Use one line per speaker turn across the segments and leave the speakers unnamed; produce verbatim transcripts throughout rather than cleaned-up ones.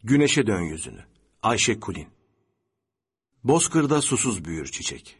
Güneşe dön yüzünü. Ayşe Kulin. Bozkırda susuz büyür çiçek.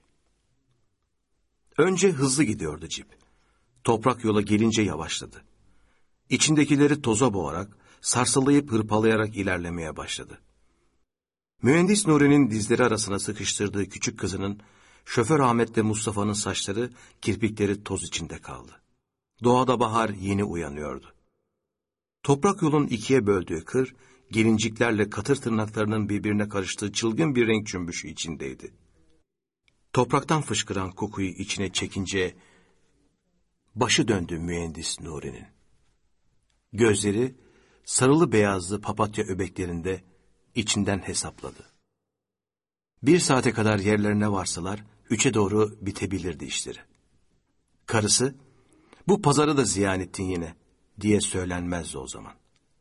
Önce hızlı gidiyordu cip. Toprak yola gelince yavaşladı. İçindekileri toza boğarak, sarsılayıp hırpalayarak ilerlemeye başladı. Mühendis Nuri'nin dizleri arasına sıkıştırdığı küçük kızının, şoför Ahmet'le Mustafa'nın saçları, kirpikleri toz içinde kaldı. Doğada bahar yeni uyanıyordu. Toprak yolun ikiye böldüğü kır, gelinciklerle katır tırnaklarının birbirine karıştığı çılgın bir renk cümbüşü içindeydi. Topraktan fışkıran kokuyu içine çekince, başı döndü mühendis Nuri'nin. Gözleri, sarılı beyazlı papatya öbeklerinde içinden hesapladı. Bir saate kadar yerlerine varsalar, üçe doğru bitebilirdi işleri. Karısı, bu pazarı da ziyan ettin yine, diye söylenmezdi o zaman.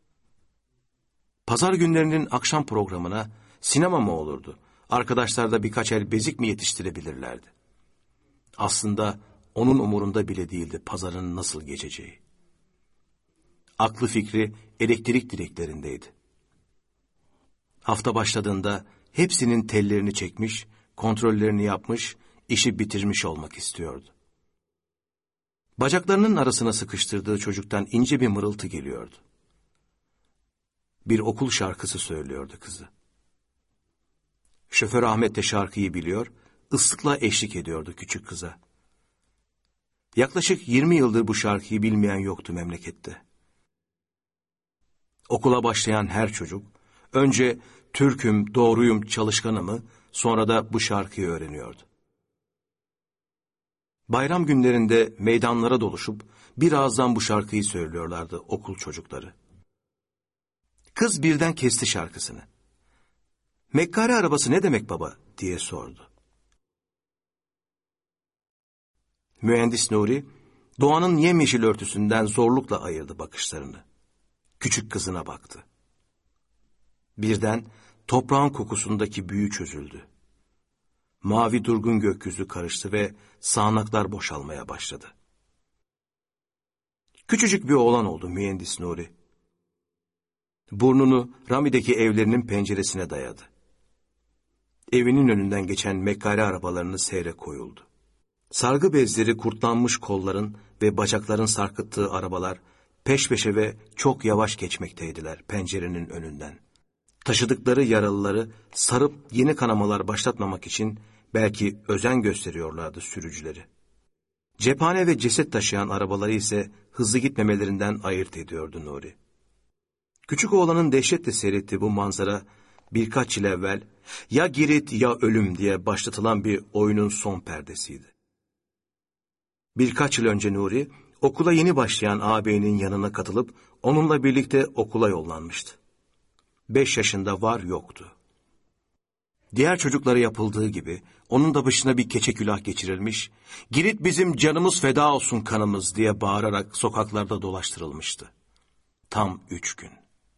Pazar günlerinin akşam programına sinema mı olurdu? Arkadaşlar da birkaç el bezik mi yetiştirebilirlerdi? Aslında onun umurunda bile değildi pazarın nasıl geçeceği. Aklı fikri elektrik direklerindeydi. Hafta başladığında hepsinin tellerini çekmiş, kontrollerini yapmış, işi bitirmiş olmak istiyordu. Bacaklarının arasına sıkıştırdığı çocuktan ince bir mırıltı geliyordu. Bir okul şarkısı söylüyordu kızı. Şoför Ahmet de şarkıyı biliyor, ıslıkla eşlik ediyordu küçük kıza. Yaklaşık yirmi yıldır bu şarkıyı bilmeyen yoktu memlekette. Okula başlayan her çocuk, önce Türk'üm, doğruyum, çalışkanımı, sonra da bu şarkıyı öğreniyordu. Bayram günlerinde meydanlara doluşup bir ağızdan bu şarkıyı söylüyorlardı okul çocukları. Kız birden kesti şarkısını. "Mekkare arabası ne demek baba?" diye sordu. Mühendis Nuri, doğanın yemyeşil örtüsünden zorlukla ayırdı bakışlarını. Küçük kızına baktı. Birden toprağın kokusundaki büyü çözüldü. Mavi durgun gökyüzü karıştı ve sağanaklar boşalmaya başladı. Küçücük bir oğlan oldu mühendis Nuri. Burnunu Rami'deki evlerinin penceresine dayadı. Evinin önünden geçen mekkale arabalarını seyre koyuldu. Sargı bezleri kurtlanmış kolların ve bacakların sarkıttığı arabalar peş peşe ve çok yavaş geçmekteydiler pencerenin önünden. Taşıdıkları yaralıları sarıp yeni kanamalar başlatmamak için belki özen gösteriyorlardı sürücüleri. Cephane ve ceset taşıyan arabaları ise hızlı gitmemelerinden ayırt ediyordu Nuri. Küçük oğlanın dehşetle seyrettiği bu manzara birkaç yıl evvel ya Girit ya ölüm diye başlatılan bir oyunun son perdesiydi. Birkaç yıl önce Nuri okula yeni başlayan ağabeyinin yanına katılıp onunla birlikte okula yollanmıştı. Beş yaşında var yoktu. Diğer çocuklara yapıldığı gibi onun da başına bir keçe külah geçirilmiş, "Girit bizim canımız feda olsun kanımız" diye bağırarak sokaklarda dolaştırılmıştı. Tam üç gün.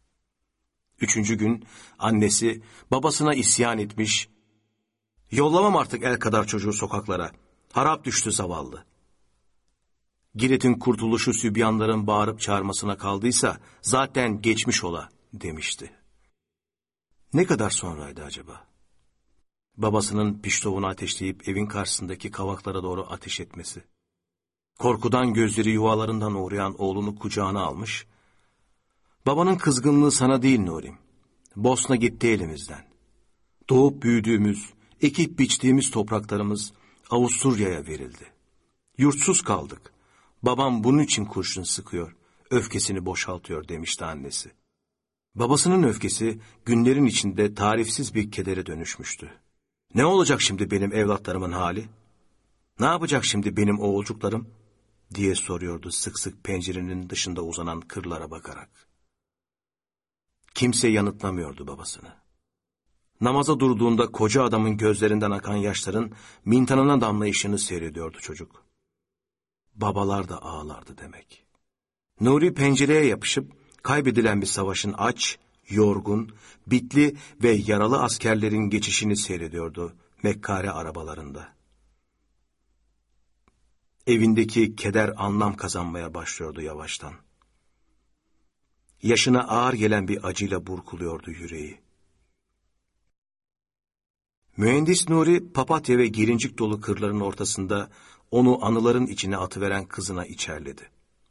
Üçüncü gün annesi babasına isyan etmiş, "Yollamam artık el kadar çocuğu sokaklara, harap düştü zavallı. Girit'in kurtuluşu sübyanların bağırıp çağırmasına kaldıysa zaten geçmiş ola" demişti. Ne kadar sonraydı acaba? Babasının piştovunu ateşleyip evin karşısındaki kavaklara doğru ateş etmesi. Korkudan gözleri yuvalarından uğrayan oğlunu kucağına almış. "Babanın kızgınlığı sana değil Nuri'm. Bosna gitti elimizden. Doğup büyüdüğümüz, ekip biçtiğimiz topraklarımız Avusturya'ya verildi. Yurtsuz kaldık. Babam bunun için kurşun sıkıyor, öfkesini boşaltıyor" demişti annesi. Babasının öfkesi günlerin içinde tarifsiz bir kedere dönüşmüştü. "Ne olacak şimdi benim evlatlarımın hali? Ne yapacak şimdi benim oğulcuklarım?" diye soruyordu sık sık pencerenin dışında uzanan kırlara bakarak. Kimse yanıtlamıyordu babasını. Namaza durduğunda koca adamın gözlerinden akan yaşların mintanına damlayışını seyrediyordu çocuk. Babalar da ağlardı demek. Nuri pencereye yapışıp kaybedilen bir savaşın aç, yorgun, bitli ve yaralı askerlerin geçişini seyrediyordu mekkare arabalarında. Evindeki keder anlam kazanmaya başlıyordu yavaştan. yaşına ağır gelen bir acıyla burkuluyordu yüreği. Mühendis Nuri, papatya ve gelincik dolu kırların ortasında onu anıların içine atıveren kızına içerledi.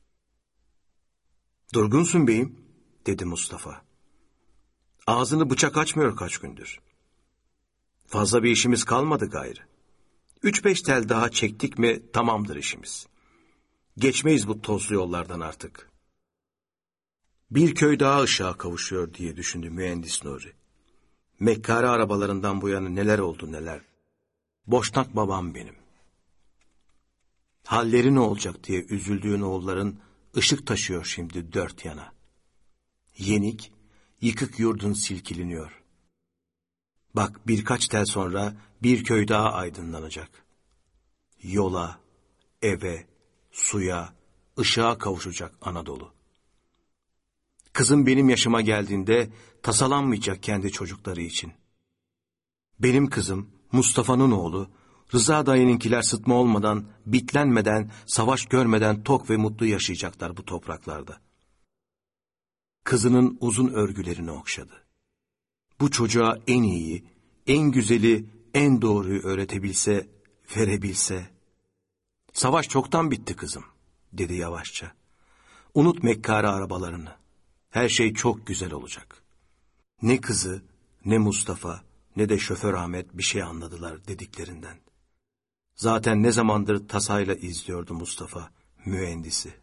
"Durgunsun beyim," dedi Mustafa. "Ağzını bıçak açmıyor kaç gündür. Fazla bir işimiz kalmadı gayrı. Üç beş tel daha çektik mi tamamdır işimiz. Geçmeyiz bu tozlu yollardan artık." Bir köy daha ışığa kavuşuyor diye düşündü Mühendis Nuri. Mekkare arabalarından bu yana neler oldu neler. Boşnak babam benim. Halleri ne olacak diye üzüldüğün oğulların ışık taşıyor şimdi dört yana. Yenik, yıkık yurdun silkiliniyor. Bak birkaç tel sonra bir köy daha aydınlanacak. Yola, eve, suya, ışığa kavuşacak Anadolu. Kızım benim yaşıma geldiğinde tasalanmayacak kendi çocukları için. Benim kızım, Mustafa'nın oğlu, Rıza dayınınkiler sıtma olmadan, bitlenmeden, savaş görmeden tok ve mutlu yaşayacaklar bu topraklarda. Kızının uzun örgülerini okşadı. Bu çocuğa en iyiyi, en güzeli, en doğruyu öğretebilse, verebilse. "Savaş çoktan bitti kızım," dedi yavaşça. "Unut mekkare arabalarını. Her şey çok güzel olacak." Ne kızı, ne Mustafa, ne de şoför Ahmet bir şey anladılar dediklerinden. Zaten ne zamandır tasayla izliyordu Mustafa, mühendisi.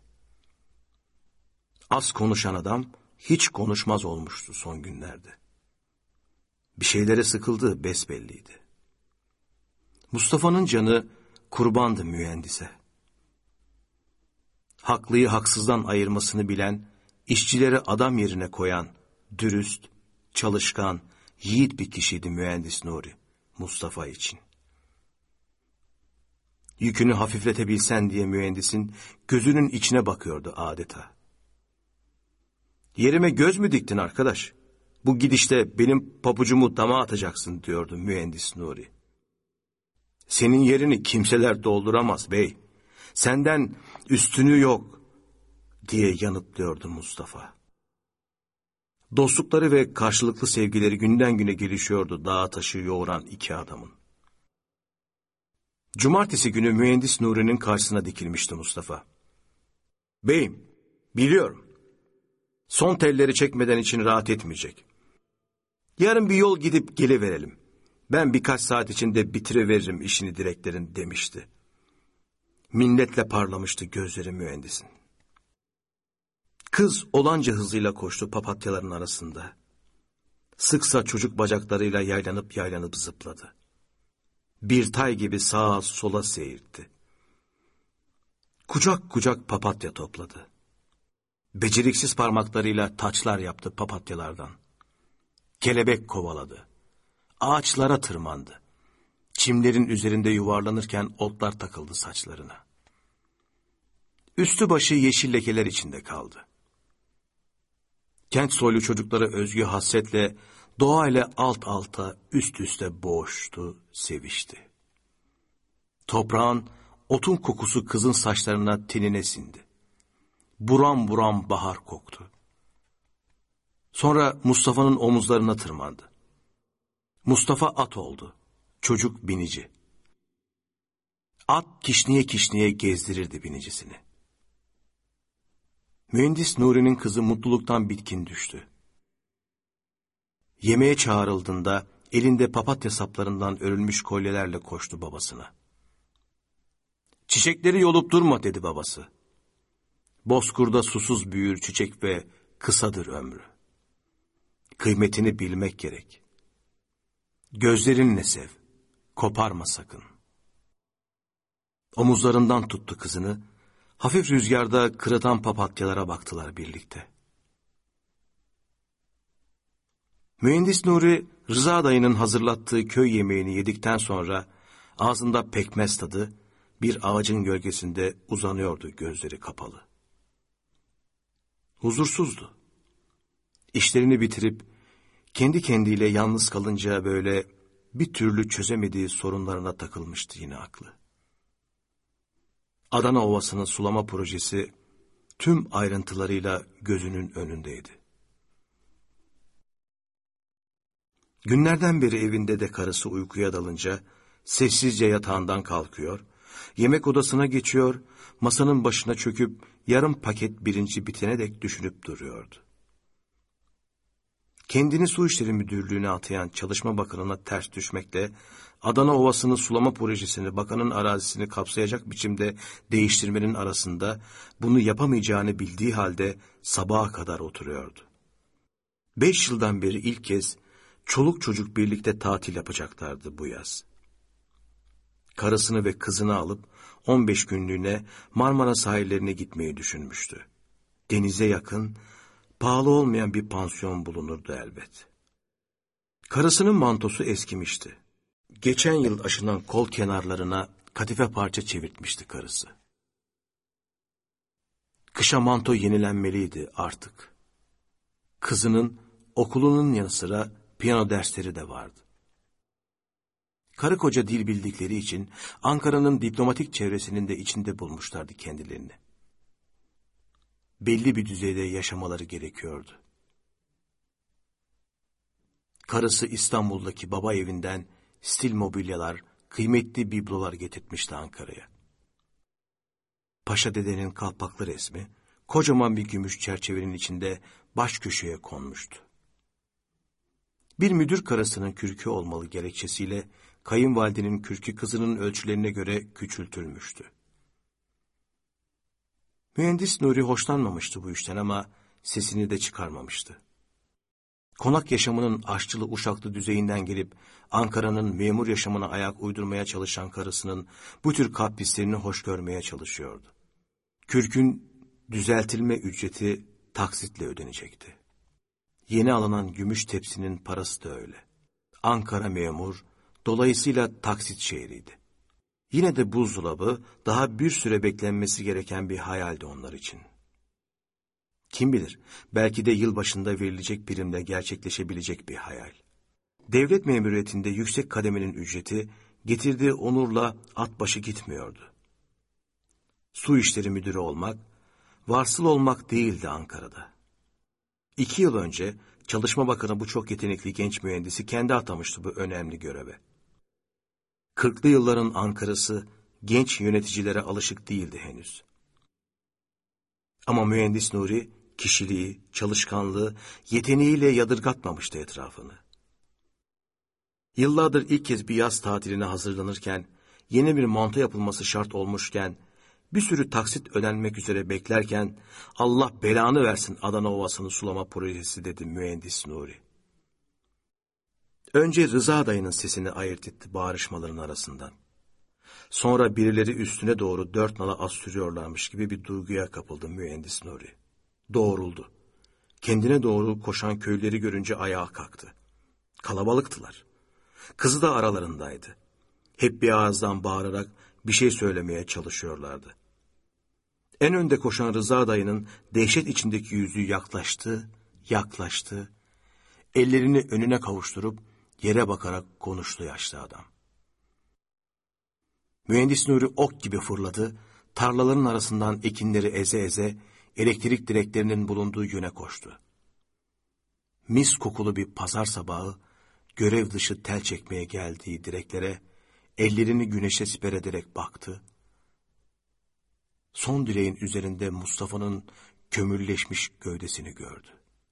Az konuşan adam hiç konuşmaz olmuştu son günlerde. Bir şeylere sıkıldığı besbelliydi. Mustafa'nın canı kurbandı mühendise. Haklıyı haksızdan ayırmasını bilen, işçileri adam yerine koyan, dürüst, çalışkan, yiğit bir kişiydi mühendis Nuri, Mustafa için. Yükünü hafifletebilsen diye mühendisin gözünün içine bakıyordu adeta. "Yerime göz mü diktin arkadaş? Bu gidişte benim pabucumu dama atacaksın," diyordu mühendis Nuri. "Senin yerini kimseler dolduramaz bey. Senden üstünü yok," diye yanıtlıyordu Mustafa. Dostlukları ve karşılıklı sevgileri günden güne gelişiyordu dağa taşı yoğuran iki adamın. Cumartesi günü mühendis Nuri'nin karşısına dikilmişti Mustafa. "Beyim, biliyorum. Son telleri çekmeden için rahat etmeyecek. Yarın bir yol gidip geliverelim. Ben birkaç saat içinde bitiriveririm işini direklerin," demişti. Minnetle parlamıştı gözleri mühendisin. Kız olanca hızıyla koştu papatyaların arasında. Sıksa çocuk bacaklarıyla yaylanıp yaylanıp zıpladı. Bir tay gibi sağa sola seyirtti. Kucak kucak papatya topladı. Beceriksiz parmaklarıyla taçlar yaptı papatyalardan. Kelebek kovaladı. Ağaçlara tırmandı. Çimlerin üzerinde yuvarlanırken otlar takıldı saçlarına. Üstü başı yeşil lekeler içinde kaldı. Kent soylu çocuklara özgü hasretle doğayla alt alta üst üste boğuştu, sevişti. Toprağın otun kokusu kızın saçlarına tenine sindi. Buram buram bahar koktu. Sonra Mustafa'nın omuzlarına tırmandı. Mustafa at oldu, çocuk binici. At kişniye kişniye gezdirirdi binicisini. Mühendis Nuri'nin kızı mutluluktan bitkin düştü. Yemeğe çağrıldığında elinde papatya saplarından örülmüş kolyelerle koştu babasına. "Çiçekleri yolup durma," dedi babası. "Bozkurda susuz büyür çiçek ve kısadır ömrü. Kıymetini bilmek gerek. Gözlerinle sev, koparma sakın." Omuzlarından tuttu kızını, hafif rüzgarda kırıtan papatyalara baktılar birlikte. Mühendis Nuri, Rıza dayının hazırlattığı köy yemeğini yedikten sonra ağzında pekmez tadı, bir ağacın gölgesinde uzanıyordu gözleri kapalı. Huzursuzdu. İşlerini bitirip kendi kendiyle yalnız kalınca böyle bir türlü çözemediği sorunlarına takılmıştı yine aklı. Adana Ovası'nın sulama projesi tüm ayrıntılarıyla gözünün önündeydi. Günlerden beri evinde de karısı uykuya dalınca sessizce yatağından kalkıyor, yemek odasına geçiyor, masanın başına çöküp yarım paket birinci bitene dek düşünüp duruyordu. Kendini Su İşleri Müdürlüğü'ne atayan Çalışma Bakanı'na ters düşmekle Adana Ovası'nın sulama projesini bakanın arazisini kapsayacak biçimde değiştirmenin arasında bunu yapamayacağını bildiği halde sabaha kadar oturuyordu. Beş yıldan beri ilk kez çoluk çocuk birlikte tatil yapacaklardı bu yaz. Karısını ve kızını alıp on beş günlüğüne Marmara sahillerine gitmeyi düşünmüştü. Denize yakın, pahalı olmayan bir pansiyon bulunurdu elbet. Karısının mantosu eskimişti. Geçen yıl aşınan kol kenarlarına kadife parça çevirtmişti karısı. Kışa manto yenilenmeliydi artık. Kızının okulunun yanı sıra piyano dersleri de vardı. Karı koca dil bildikleri için Ankara'nın diplomatik çevresinin de içinde bulmuşlardı kendilerini. Belli bir düzeyde yaşamaları gerekiyordu. Karısı İstanbul'daki baba evinden stil mobilyalar, kıymetli biblolar getirtmişti Ankara'ya. Paşa dedenin kalpaklı resmi, kocaman bir gümüş çerçevenin içinde baş köşeye konmuştu. Bir müdür karısının kürkü olmalı gerekçesiyle kayınvalidenin kürkü kızının ölçülerine göre küçültülmüştü. Mühendis Nuri hoşlanmamıştı bu işten ama sesini de çıkarmamıştı. Konak yaşamının aşçılı uşaklı düzeyinden gelip Ankara'nın memur yaşamına ayak uydurmaya çalışan karısının bu tür kaprislerini hoş görmeye çalışıyordu. Kürkün düzeltilme ücreti taksitle ödenecekti. Yeni alınan gümüş tepsinin parası da öyle. Ankara memur, dolayısıyla taksit şehriydi. Yine de buzdolabı daha bir süre beklenmesi gereken bir hayaldi onlar için. Kim bilir, belki de yılbaşında verilecek primle gerçekleşebilecek bir hayal. Devlet memuriyetinde yüksek kademenin ücreti getirdiği onurla at başı gitmiyordu. Su İşleri Müdürü olmak, varsıl olmak değildi Ankara'da. İki yıl önce Çalışma Bakanı bu çok yetenekli genç mühendisi kendi atamıştı bu önemli göreve. Kırklı yılların Ankara'sı genç yöneticilere alışık değildi henüz. Ama mühendis Nuri kişiliği, çalışkanlığı, yeteneğiyle yadırgatmamıştı etrafını. Yıllardır ilk kez bir yaz tatiline hazırlanırken, yeni bir manto yapılması şart olmuşken, bir sürü taksit ödenmek üzere beklerken, Allah belanı versin Adana Ovası'nı sulama projesi dedi mühendis Nuri. Önce Rıza dayının sesini ayırt etti bağırışmaların arasından. Sonra birileri üstüne doğru dört nala az sürüyorlarmış gibi bir duyguya kapıldı mühendis Nuri. Doğruldu. Kendine doğru koşan köyleri görünce ayağa kalktı. Kalabalıktılar. Kızı da aralarındaydı. Hep bir ağızdan bağırarak bir şey söylemeye çalışıyorlardı. En önde koşan Rıza dayının dehşet içindeki yüzü yaklaştı, yaklaştı. Ellerini önüne kavuşturup yere bakarak konuştu yaşlı adam. Mühendis Nuri ok gibi fırladı, tarlaların arasından ekinleri eze eze elektrik direklerinin bulunduğu yöne koştu. Mis kokulu bir pazar sabahı görev dışı tel çekmeye geldiği direklere ellerini güneşe siper ederek baktı. Son direğin üzerinde Mustafa'nın kömürleşmiş gövdesini gördü.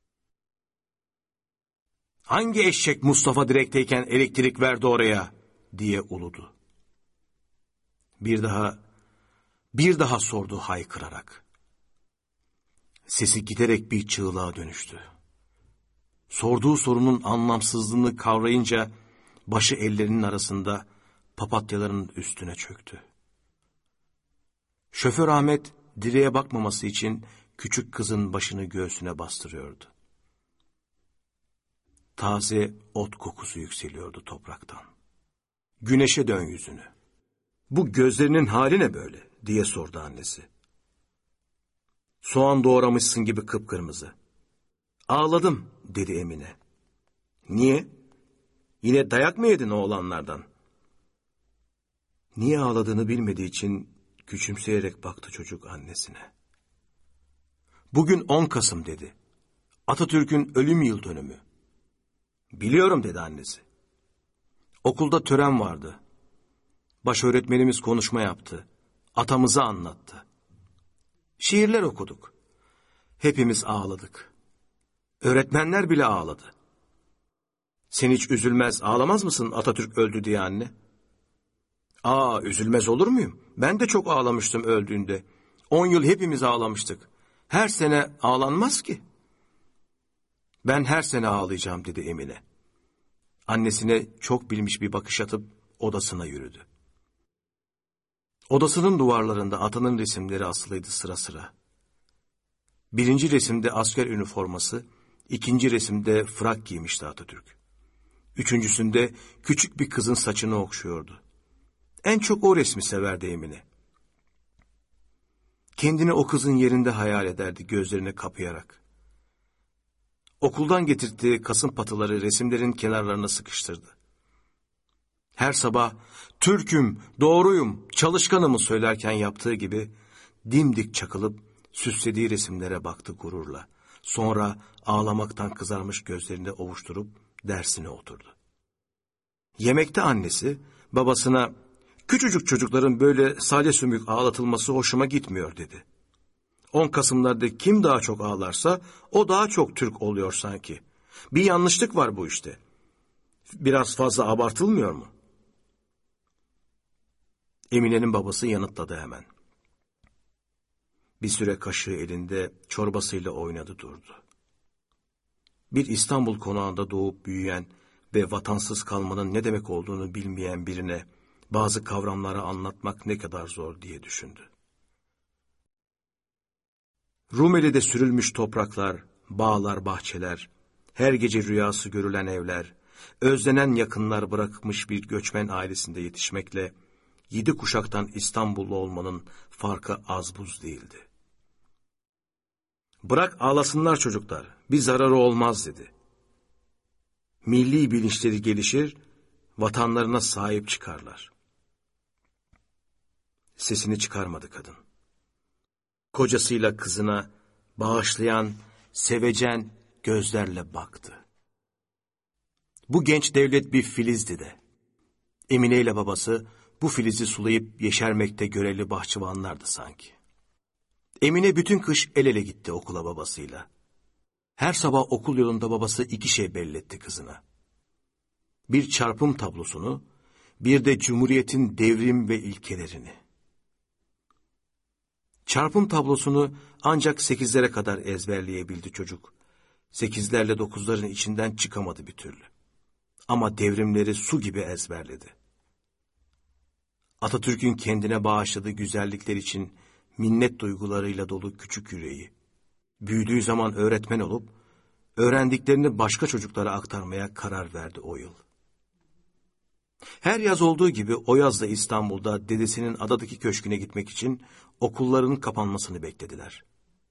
"Hangi eşek Mustafa direkteyken elektrik verdi oraya?" diye uludu. Bir daha, bir daha sordu haykırarak. Sesi giderek bir çığlığa dönüştü. Sorduğu sorunun anlamsızlığını kavrayınca başı ellerinin arasında papatyaların üstüne çöktü. Şoför Ahmet direğe bakmaması için küçük kızın başını göğsüne bastırıyordu. Taze ot kokusu yükseliyordu topraktan. "Güneşe dön yüzünü. Bu gözlerinin hali ne böyle?" diye sordu annesi. "Soğan doğramışsın gibi kıpkırmızı." "Ağladım," dedi Emine. "Niye? Yine dayak mı yedin oğlanlardan?" Niye ağladığını bilmediği için küçümseyerek baktı çocuk annesine. "Bugün on Kasım," dedi. "Atatürk'ün ölüm yıl dönümü. Biliyorum dedi annesi. Okulda tören vardı. Baş öğretmenimiz konuşma yaptı. Atamızı anlattı. Şiirler okuduk. Hepimiz ağladık. Öğretmenler bile ağladı. Sen hiç üzülmez, ağlamaz mısın Atatürk öldü diye anne? Aa, üzülmez olur muyum? Ben de çok ağlamıştım öldüğünde. On yıl hepimiz ağlamıştık. Her sene ağlanmaz ki. Ben her sene ağlayacağım dedi Emine. Annesine çok bilmiş bir bakış atıp odasına yürüdü. Odasının duvarlarında atanın resimleri asılıydı sıra sıra. Birinci resimde asker üniforması, ikinci resimde frak giymişti Atatürk. Üçüncüsünde küçük bir kızın saçını okşuyordu. En çok o resmi severdi Emine. Kendini o kızın yerinde hayal ederdi gözlerini kapayarak. Okuldan getirdiği kasım patıları resimlerin kenarlarına sıkıştırdı. Her sabah Türk'üm, doğruyum, çalışkanımı söylerken yaptığı gibi dimdik çakılıp süslediği resimlere baktı gururla. Sonra ağlamaktan kızarmış gözlerini ovuşturup dersine oturdu. Yemekte annesi babasına küçücük çocukların böyle sade sümük ağlatılması hoşuma gitmiyor dedi. on Kasımlarda kim daha çok ağlarsa o daha çok Türk oluyor sanki. Bir yanlışlık var bu işte. Biraz fazla abartılmıyor mu? Emine'nin babası yanıtladı hemen. Bir süre kaşığı elinde çorbasıyla oynadı durdu. Bir İstanbul konağında doğup büyüyen ve vatansız kalmanın ne demek olduğunu bilmeyen birine bazı kavramları anlatmak ne kadar zor diye düşündü. Rumeli'de sürülmüş topraklar, bağlar, bahçeler, her gece rüyası görülen evler, özlenen yakınlar bırakmış bir göçmen ailesinde yetişmekle yedi kuşaktan İstanbullu olmanın farkı az buz değildi. Bırak ağlasınlar çocuklar, bir zararı olmaz dedi. Milli bilinçleri gelişir, vatanlarına sahip çıkarlar. Sesini çıkarmadı kadın. Kocasıyla kızına bağışlayan, sevecen gözlerle baktı. Bu genç devlet bir filizdi de. Emine ile babası bu filizi sulayıp yeşermekte görevli bahçıvanlardı sanki. Emine bütün kış el ele gitti okula babasıyla. Her sabah okul yolunda babası iki şey belletti kızına. Bir çarpım tablosunu, bir de Cumhuriyet'in devrim ve ilkelerini. Çarpım tablosunu ancak sekizlere kadar ezberleyebildi çocuk. Sekizlerle dokuzların içinden çıkamadı bir türlü. Ama devrimleri su gibi ezberledi. Atatürk'ün kendine bağışladığı güzellikler için minnet duygularıyla dolu küçük yüreği, büyüdüğü zaman öğretmen olup, öğrendiklerini başka çocuklara aktarmaya karar verdi o yıl. Her yaz olduğu gibi o yaz da İstanbul'da dedesinin adadaki köşküne gitmek için okulların kapanmasını beklediler.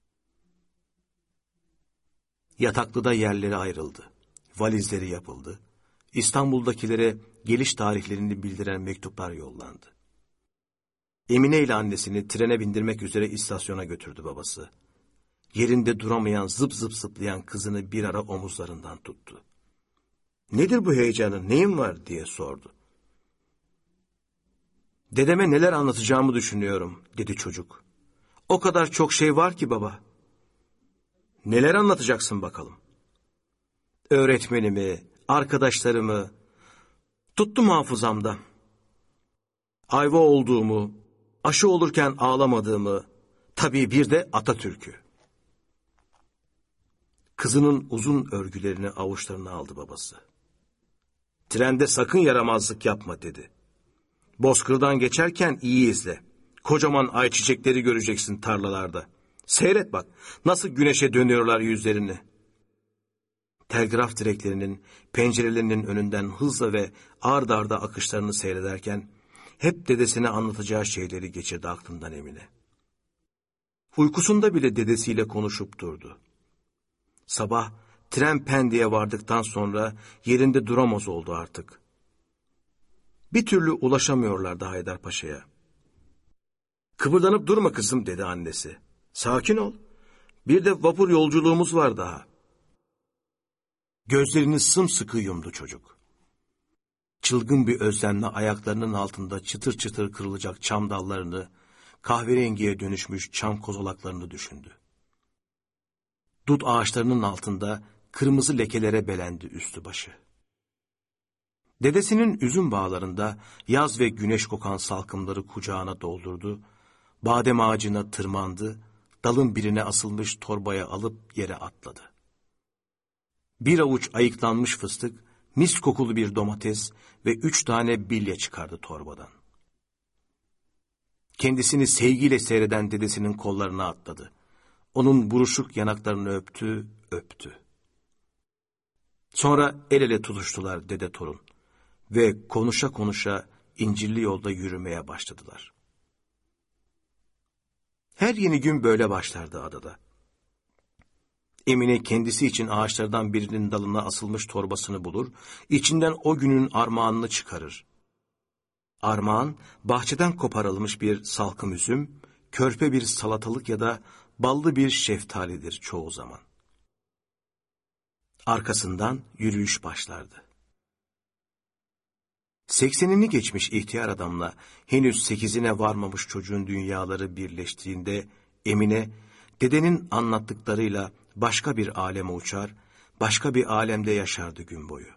Yataklı'da yerleri ayrıldı, valizleri yapıldı, İstanbul'dakilere geliş tarihlerini bildiren mektuplar yollandı. Emine ile annesini trene bindirmek üzere istasyona götürdü babası. Yerinde duramayan, zıp zıp zıplayan kızını bir ara omuzlarından tuttu. "Nedir bu heyecanın, neyin var?" diye sordu. "Dedeme neler anlatacağımı düşünüyorum," dedi çocuk. "O kadar çok şey var ki baba." "Neler anlatacaksın bakalım?" "Öğretmenimi, arkadaşlarımı, tuttum hafızamda. Ayva olduğumu, aşı olurken ağlamadığımı, tabii bir de Atatürk'ü." Kızının uzun örgülerini avuçlarına aldı babası. "Trende sakın yaramazlık yapma," dedi. "Bozkır'dan geçerken iyi izle. Kocaman ayçiçekleri göreceksin tarlalarda. Seyret bak, nasıl güneşe dönüyorlar yüzlerini." Telgraf direklerinin, pencerelerinin önünden hızla ve ard arda akışlarını seyrederken, hep dedesine anlatacağı şeyleri geçirdi aklından Emine. Uykusunda bile dedesiyle konuşup durdu. Sabah tren Pendik'e vardıktan sonra yerinde duramaz oldu artık. Bir türlü ulaşamıyorlardı Haydarpaşa'ya. "Kıpırdanıp durma kızım," dedi annesi. "Sakin ol. Bir de vapur yolculuğumuz var daha." Gözlerini sımsıkı yumdu çocuk. Çılgın bir özlemle ayaklarının altında çıtır çıtır kırılacak çam dallarını, kahverengiye dönüşmüş çam kozalaklarını düşündü. Dut ağaçlarının altında kırmızı lekelere belendi üstü başı. Dedesinin üzüm bağlarında yaz ve güneş kokan salkımları kucağına doldurdu, badem ağacına tırmandı, dalın birine asılmış torbaya alıp yere atladı. Bir avuç ayıklanmış fıstık, mis kokulu bir domates ve üç tane bilye çıkardı torbadan. Kendisini sevgiyle seyreden dedesinin kollarına atladı. Onun buruşuk yanaklarını öptü, öptü. Sonra el ele tutuştular dede torun ve konuşa konuşa incirli yolda yürümeye başladılar. Her yeni gün böyle başlardı adada. Emine kendisi için ağaçlardan birinin dalına asılmış torbasını bulur, içinden o günün armağanını çıkarır. Armağan, bahçeden koparılmış bir salkım üzüm, körpe bir salatalık ya da ballı bir şeftalidir çoğu zaman. Arkasından yürüyüş başlardı. Seksenini geçmiş ihtiyar adamla henüz sekizine varmamış çocuğun dünyaları birleştiğinde Emine, dedenin anlattıklarıyla başka bir aleme uçar, başka bir alemde yaşardı gün boyu.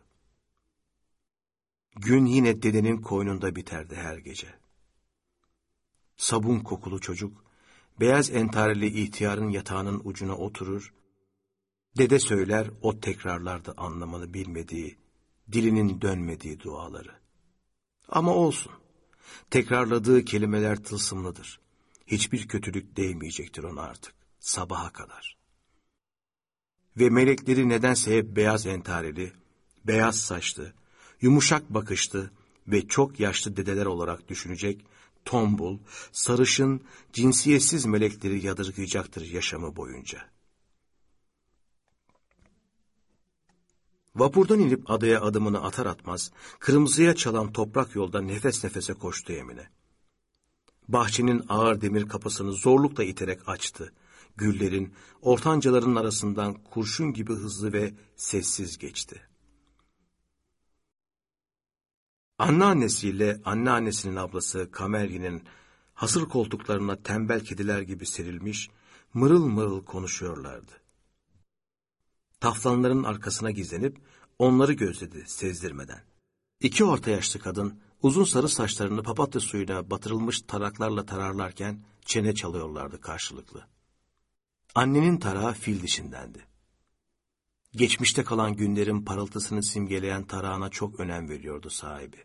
Gün yine dedenin koynunda biterdi her gece. Sabun kokulu çocuk, beyaz entareli ihtiyarın yatağının ucuna oturur, dede söyler, o tekrarlardı anlamını bilmediği, dilinin dönmediği duaları. Ama olsun, tekrarladığı kelimeler tılsımlıdır. Hiçbir kötülük değmeyecektir ona artık, sabaha kadar. Ve melekleri nedense hep beyaz entareli, beyaz saçlı, yumuşak bakışlı ve çok yaşlı dedeler olarak düşünecek, tombul, sarışın, cinsiyetsiz melekleri yadırgayacaktır yaşamı boyunca. Vapurdan inip adaya adımını atar atmaz, kırmızıya çalan toprak yolda nefes nefese koştu Emine. Bahçenin ağır demir kapısını zorlukla iterek açtı. Güllerin, ortancaların arasından kurşun gibi hızlı ve sessiz geçti. Anneannesiyle anneannesinin ablası Kameryi'nin hasır koltuklarına tembel kediler gibi serilmiş, mırıl mırıl konuşuyorlardı. Taflanların arkasına gizlenip onları gözledi sezdirmeden. İki orta yaşlı kadın uzun sarı saçlarını papatya suyuna batırılmış taraklarla tararlarken çene çalıyorlardı karşılıklı. Annenin tarağı fil dişindendi. Geçmişte kalan günlerin parıltısını simgeleyen tarağına çok önem veriyordu sahibi.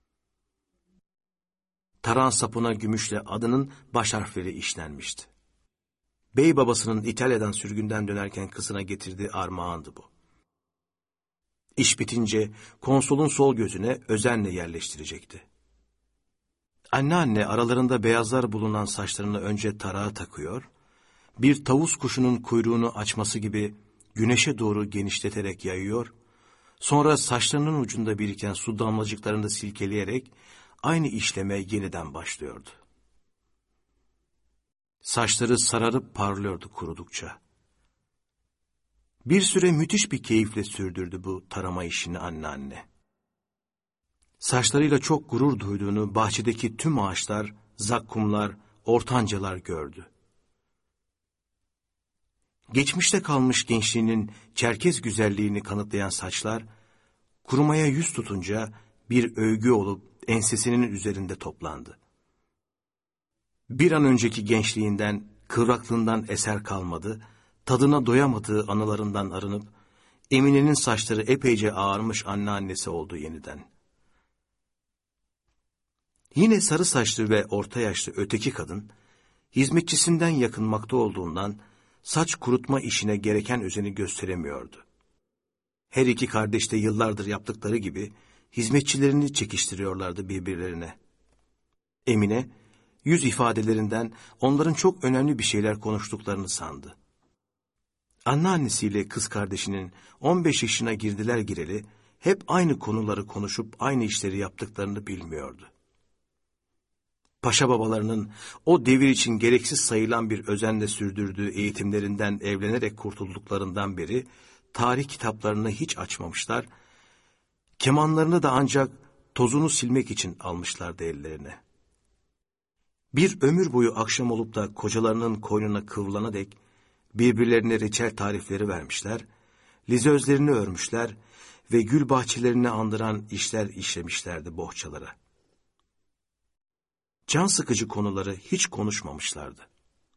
Tarağın sapına gümüşle adının baş harfleri işlenmişti. Bey babasının İtalya'dan sürgünden dönerken kızına getirdiği armağandı bu. İş bitince konsolun sol gözüne özenle yerleştirecekti. Anneanne aralarında beyazlar bulunan saçlarını önce tarağa takıyor, bir tavus kuşunun kuyruğunu açması gibi güneşe doğru genişleterek yayıyor, sonra saçlarının ucunda biriken su damlacıklarını silkeleyerek aynı işleme yeniden başlıyordu. Saçları sararıp parlıyordu kurudukça. Bir süre müthiş bir keyifle sürdürdü bu tarama işini anneanne. Saçlarıyla çok gurur duyduğunu bahçedeki tüm ağaçlar, zakkumlar, ortancalar gördü. Geçmişte kalmış gençliğinin Çerkez güzelliğini kanıtlayan saçlar, kurumaya yüz tutunca bir övgü olup ensesinin üzerinde toplandı. Bir an önceki gençliğinden, kıvraklığından eser kalmadı, tadına doyamadığı anılarından arınıp, Emine'nin saçları epeyce ağarmış anneannesi oldu yeniden. Yine sarı saçlı ve orta yaşlı öteki kadın, hizmetçisinden yakınmakta olduğundan, saç kurutma işine gereken özeni gösteremiyordu. Her iki kardeş de yıllardır yaptıkları gibi, hizmetçilerini çekiştiriyorlardı birbirlerine. Emine, yüz ifadelerinden onların çok önemli bir şeyler konuştuklarını sandı. Anneannesiyle kız kardeşinin on beş yaşına girdiler gireli hep aynı konuları konuşup aynı işleri yaptıklarını bilmiyordu. Paşa babalarının o devir için gereksiz sayılan bir özenle sürdürdüğü eğitimlerinden evlenerek kurtulduklarından beri tarih kitaplarını hiç açmamışlar, kemanlarını da ancak tozunu silmek için almışlardı ellerine. Bir ömür boyu akşam olup da kocalarının koynuna kıvrılana dek birbirlerine reçel tarifleri vermişler, lizözlerini örmüşler ve gül bahçelerini andıran işler işlemişlerdi bohçalara. Can sıkıcı konuları hiç konuşmamışlardı.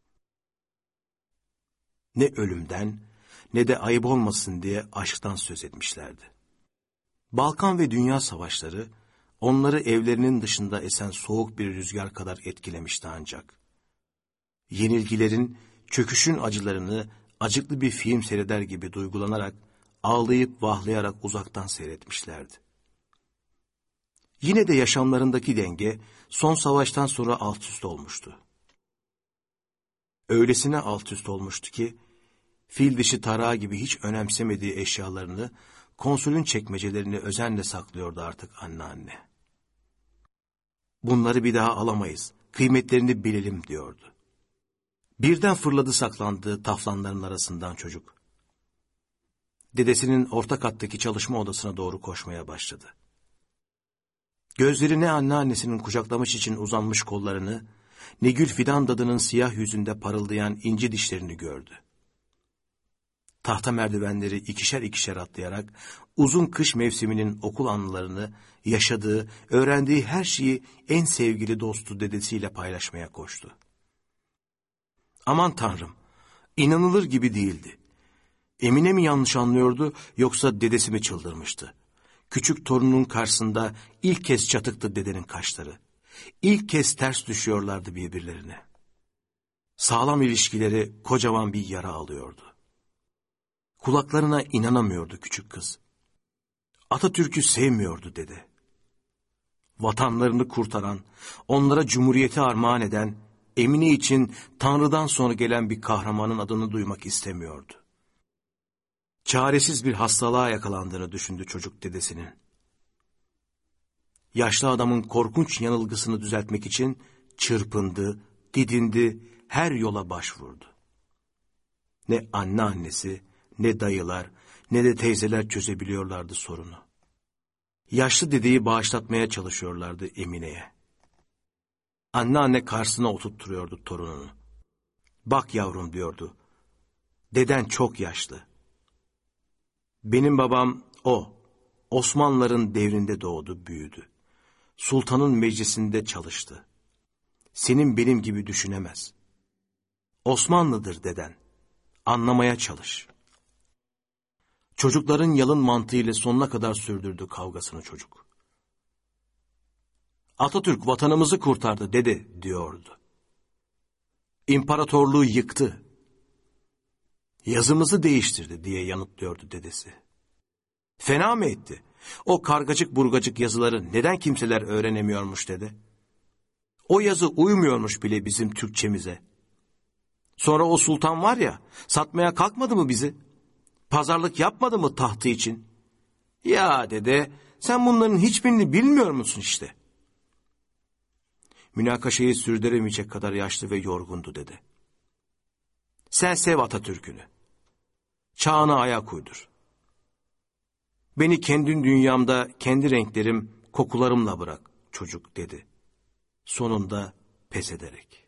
Ne ölümden ne de ayıp olmasın diye aşktan söz etmişlerdi. Balkan ve dünya savaşları onları evlerinin dışında esen soğuk bir rüzgar kadar etkilemişti ancak. Yenilgilerin, çöküşün acılarını acıklı bir film seyreder gibi duygulanarak, ağlayıp vahlayarak uzaktan seyretmişlerdi. Yine de yaşamlarındaki denge son savaştan sonra alt üst olmuştu. Öylesine alt üst olmuştu ki, fil dişi tarağı gibi hiç önemsemediği eşyalarını, konsolün çekmecelerini özenle saklıyordu artık anneanne. Bunları bir daha alamayız, kıymetlerini bilelim diyordu. Birden fırladı saklandığı taflanların arasından çocuk. Dedesinin orta kattaki çalışma odasına doğru koşmaya başladı. Gözleri ne anneannesinin kucaklamış için uzanmış kollarını, ne gül fidan dadının siyah yüzünde parıldayan inci dişlerini gördü. Tahta merdivenleri ikişer ikişer atlayarak uzun kış mevsiminin okul anılarını, yaşadığı, öğrendiği her şeyi en sevgili dostu dedesiyle paylaşmaya koştu. Aman Tanrım, inanılır gibi değildi. Emine mi yanlış anlıyordu yoksa dedesi mi çıldırmıştı? Küçük torunun karşısında ilk kez çatıktı dedenin kaşları. İlk kez ters düşüyorlardı birbirlerine. Sağlam ilişkileri kocaman bir yara alıyordu. Kulaklarına inanamıyordu küçük kız. Atatürk'ü sevmiyordu dede. Vatanlarını kurtaran, onlara cumhuriyeti armağan eden, Emine için Tanrı'dan sonra gelen bir kahramanın adını duymak istemiyordu. Çaresiz bir hastalığa yakalandığını düşündü çocuk dedesinin. Yaşlı adamın korkunç yanılgısını düzeltmek için çırpındı, didindi, her yola başvurdu. Ne anneannesi, ne dayılar, ne de teyzeler çözebiliyorlardı sorunu. Yaşlı dedeyi bağışlatmaya çalışıyorlardı Emine'ye. Anneanne karşısına oturtturuyordu torununu. Bak yavrum diyordu, deden çok yaşlı. Benim babam o, Osmanlıların devrinde doğdu, büyüdü. Sultanın meclisinde çalıştı. Senin benim gibi düşünemez. Osmanlıdır deden, anlamaya çalış. Çocukların yalın mantığıyla sonuna kadar sürdürdü kavgasını çocuk. Atatürk vatanımızı kurtardı dede diyordu. İmparatorluğu yıktı. Yazımızı değiştirdi diye yanıtlıyordu dedesi. Fena mı etti? O kargacık burgacık yazıları neden kimseler öğrenemiyormuş dede? O yazı uymuyormuş bile bizim Türkçemize. Sonra o sultan var ya, satmaya kalkmadı mı bizi? Pazarlık yapmadı mı tahtı için? Ya dede, sen bunların hiçbirini bilmiyor musun işte? Münakaşayı sürdüremeyecek kadar yaşlı ve yorgundu dede. Sen sev Atatürk'ünü. Çağına ayak uydur. Beni kendi dünyamda, kendi renklerim, kokularımla bırak çocuk dedi. Sonunda pes ederek.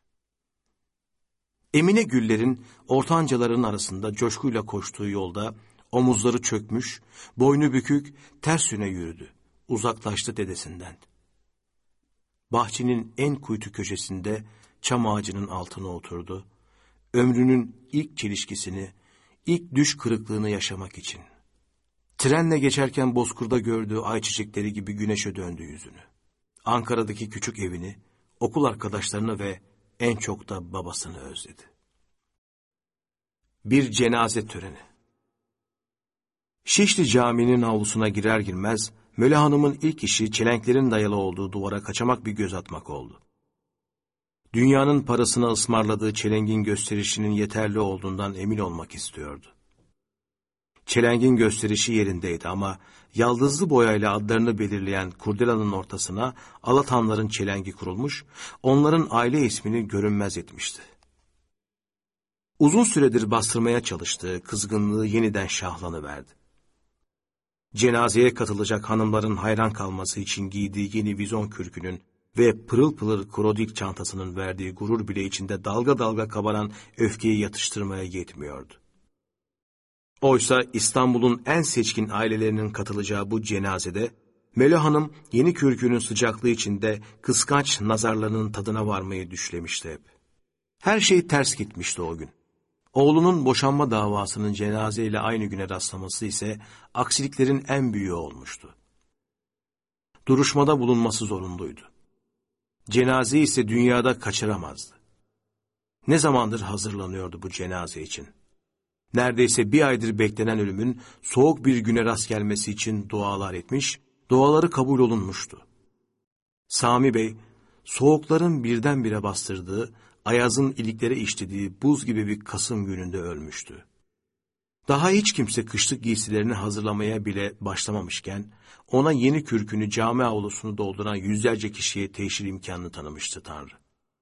Emine Güller'in ortancaların arasında coşkuyla koştuğu yolda omuzları çökmüş, boynu bükük, ters yöne yürüdü. Uzaklaştı dedesinden. Bahçenin en kuytu köşesinde çam ağacının altına oturdu. Ömrünün ilk çelişkisini, ilk düş kırıklığını yaşamak için. Trenle geçerken bozkırda gördüğü ay çiçekleri gibi güneşe döndü yüzünü. Ankara'daki küçük evini, okul arkadaşlarını ve en çok da babasını özledi. Bir cenaze töreni. Şişli Camii'nin avlusuna girer girmez, Möle Hanım'ın ilk işi çelenklerin dayalı olduğu duvara kaçamak bir göz atmak oldu. Dünyanın parasına ısmarladığı çelengin gösterişinin yeterli olduğundan emin olmak istiyordu. Çelengin gösterişi yerindeydi ama yaldızlı boyayla adlarını belirleyen kurdelanın ortasına Alatanların çelengi kurulmuş, onların aile ismini görünmez etmişti. Uzun süredir bastırmaya çalıştığı kızgınlığı yeniden şahlanıverdi. Cenazeye katılacak hanımların hayran kalması için giydiği yeni vizon kürkünün ve pırıl pırıl krodik çantasının verdiği gurur bile içinde dalga dalga kabaran öfkeyi yatıştırmaya yetmiyordu. Oysa İstanbul'un en seçkin ailelerinin katılacağı bu cenazede Melo Hanım yeni kürkünün sıcaklığı içinde kıskanç nazarlarının tadına varmayı düşlemişti hep. Her şey ters gitmişti o gün. Oğlunun boşanma davasının cenazeyle aynı güne rastlaması ise aksiliklerin en büyüğü olmuştu. Duruşmada bulunması zorunluydu. Cenaze ise dünyada kaçıramazdı. Ne zamandır hazırlanıyordu bu cenaze için? Neredeyse bir aydır beklenen ölümün soğuk bir güne rast gelmesi için dualar etmiş, duaları kabul olunmuştu. Sami Bey, soğukların birdenbire bastırdığı, ayazın iliklere işlediği buz gibi bir Kasım gününde ölmüştü. Daha hiç kimse kışlık giysilerini hazırlamaya bile başlamamışken, ona yeni kürkünü cami avlusunu dolduran yüzlerce kişiye teşhir imkanını tanımıştı Tanrı.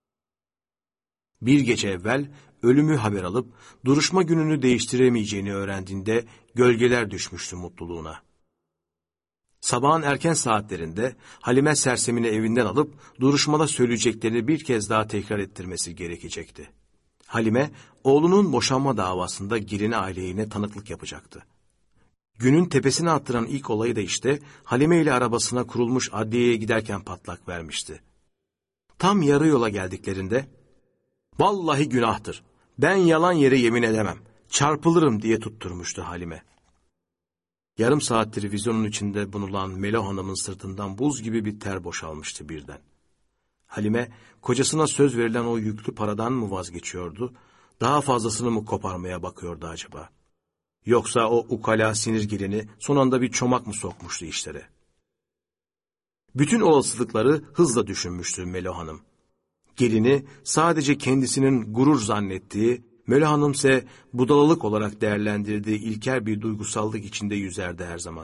Bir gece evvel ölümü haber alıp duruşma gününü değiştiremeyeceğini öğrendiğinde gölgeler düşmüştü mutluluğuna. Sabahın erken saatlerinde Halime Sersem'ini evinden alıp duruşmada söyleyeceklerini bir kez daha tekrar ettirmesi gerekecekti. Halime, oğlunun boşanma davasında gelini aleyhine tanıklık yapacaktı. Günün tepesine attıran ilk olayı da işte Halime ile arabasına kurulmuş adliyeye giderken patlak vermişti. Tam yarı yola geldiklerinde, "Vallahi günahtır, ben yalan yere yemin edemem, çarpılırım" diye tutturmuştu Halime. Yarım saattir vizyonun içinde bunulan Melo Hanım'ın sırtından buz gibi bir ter boşalmıştı birden. Halime, kocasına söz verilen o yüklü paradan mı vazgeçiyordu, daha fazlasını mı koparmaya bakıyordu acaba? Yoksa o ukala sinir gelini son anda bir çomak mı sokmuştu işlere? Bütün olasılıkları hızla düşünmüştü Melo Hanım. Gelini sadece kendisinin gurur zannettiği, Melo Hanım ise budalalık olarak değerlendirdiği ilkel bir duygusallık içinde yüzerdi her zaman.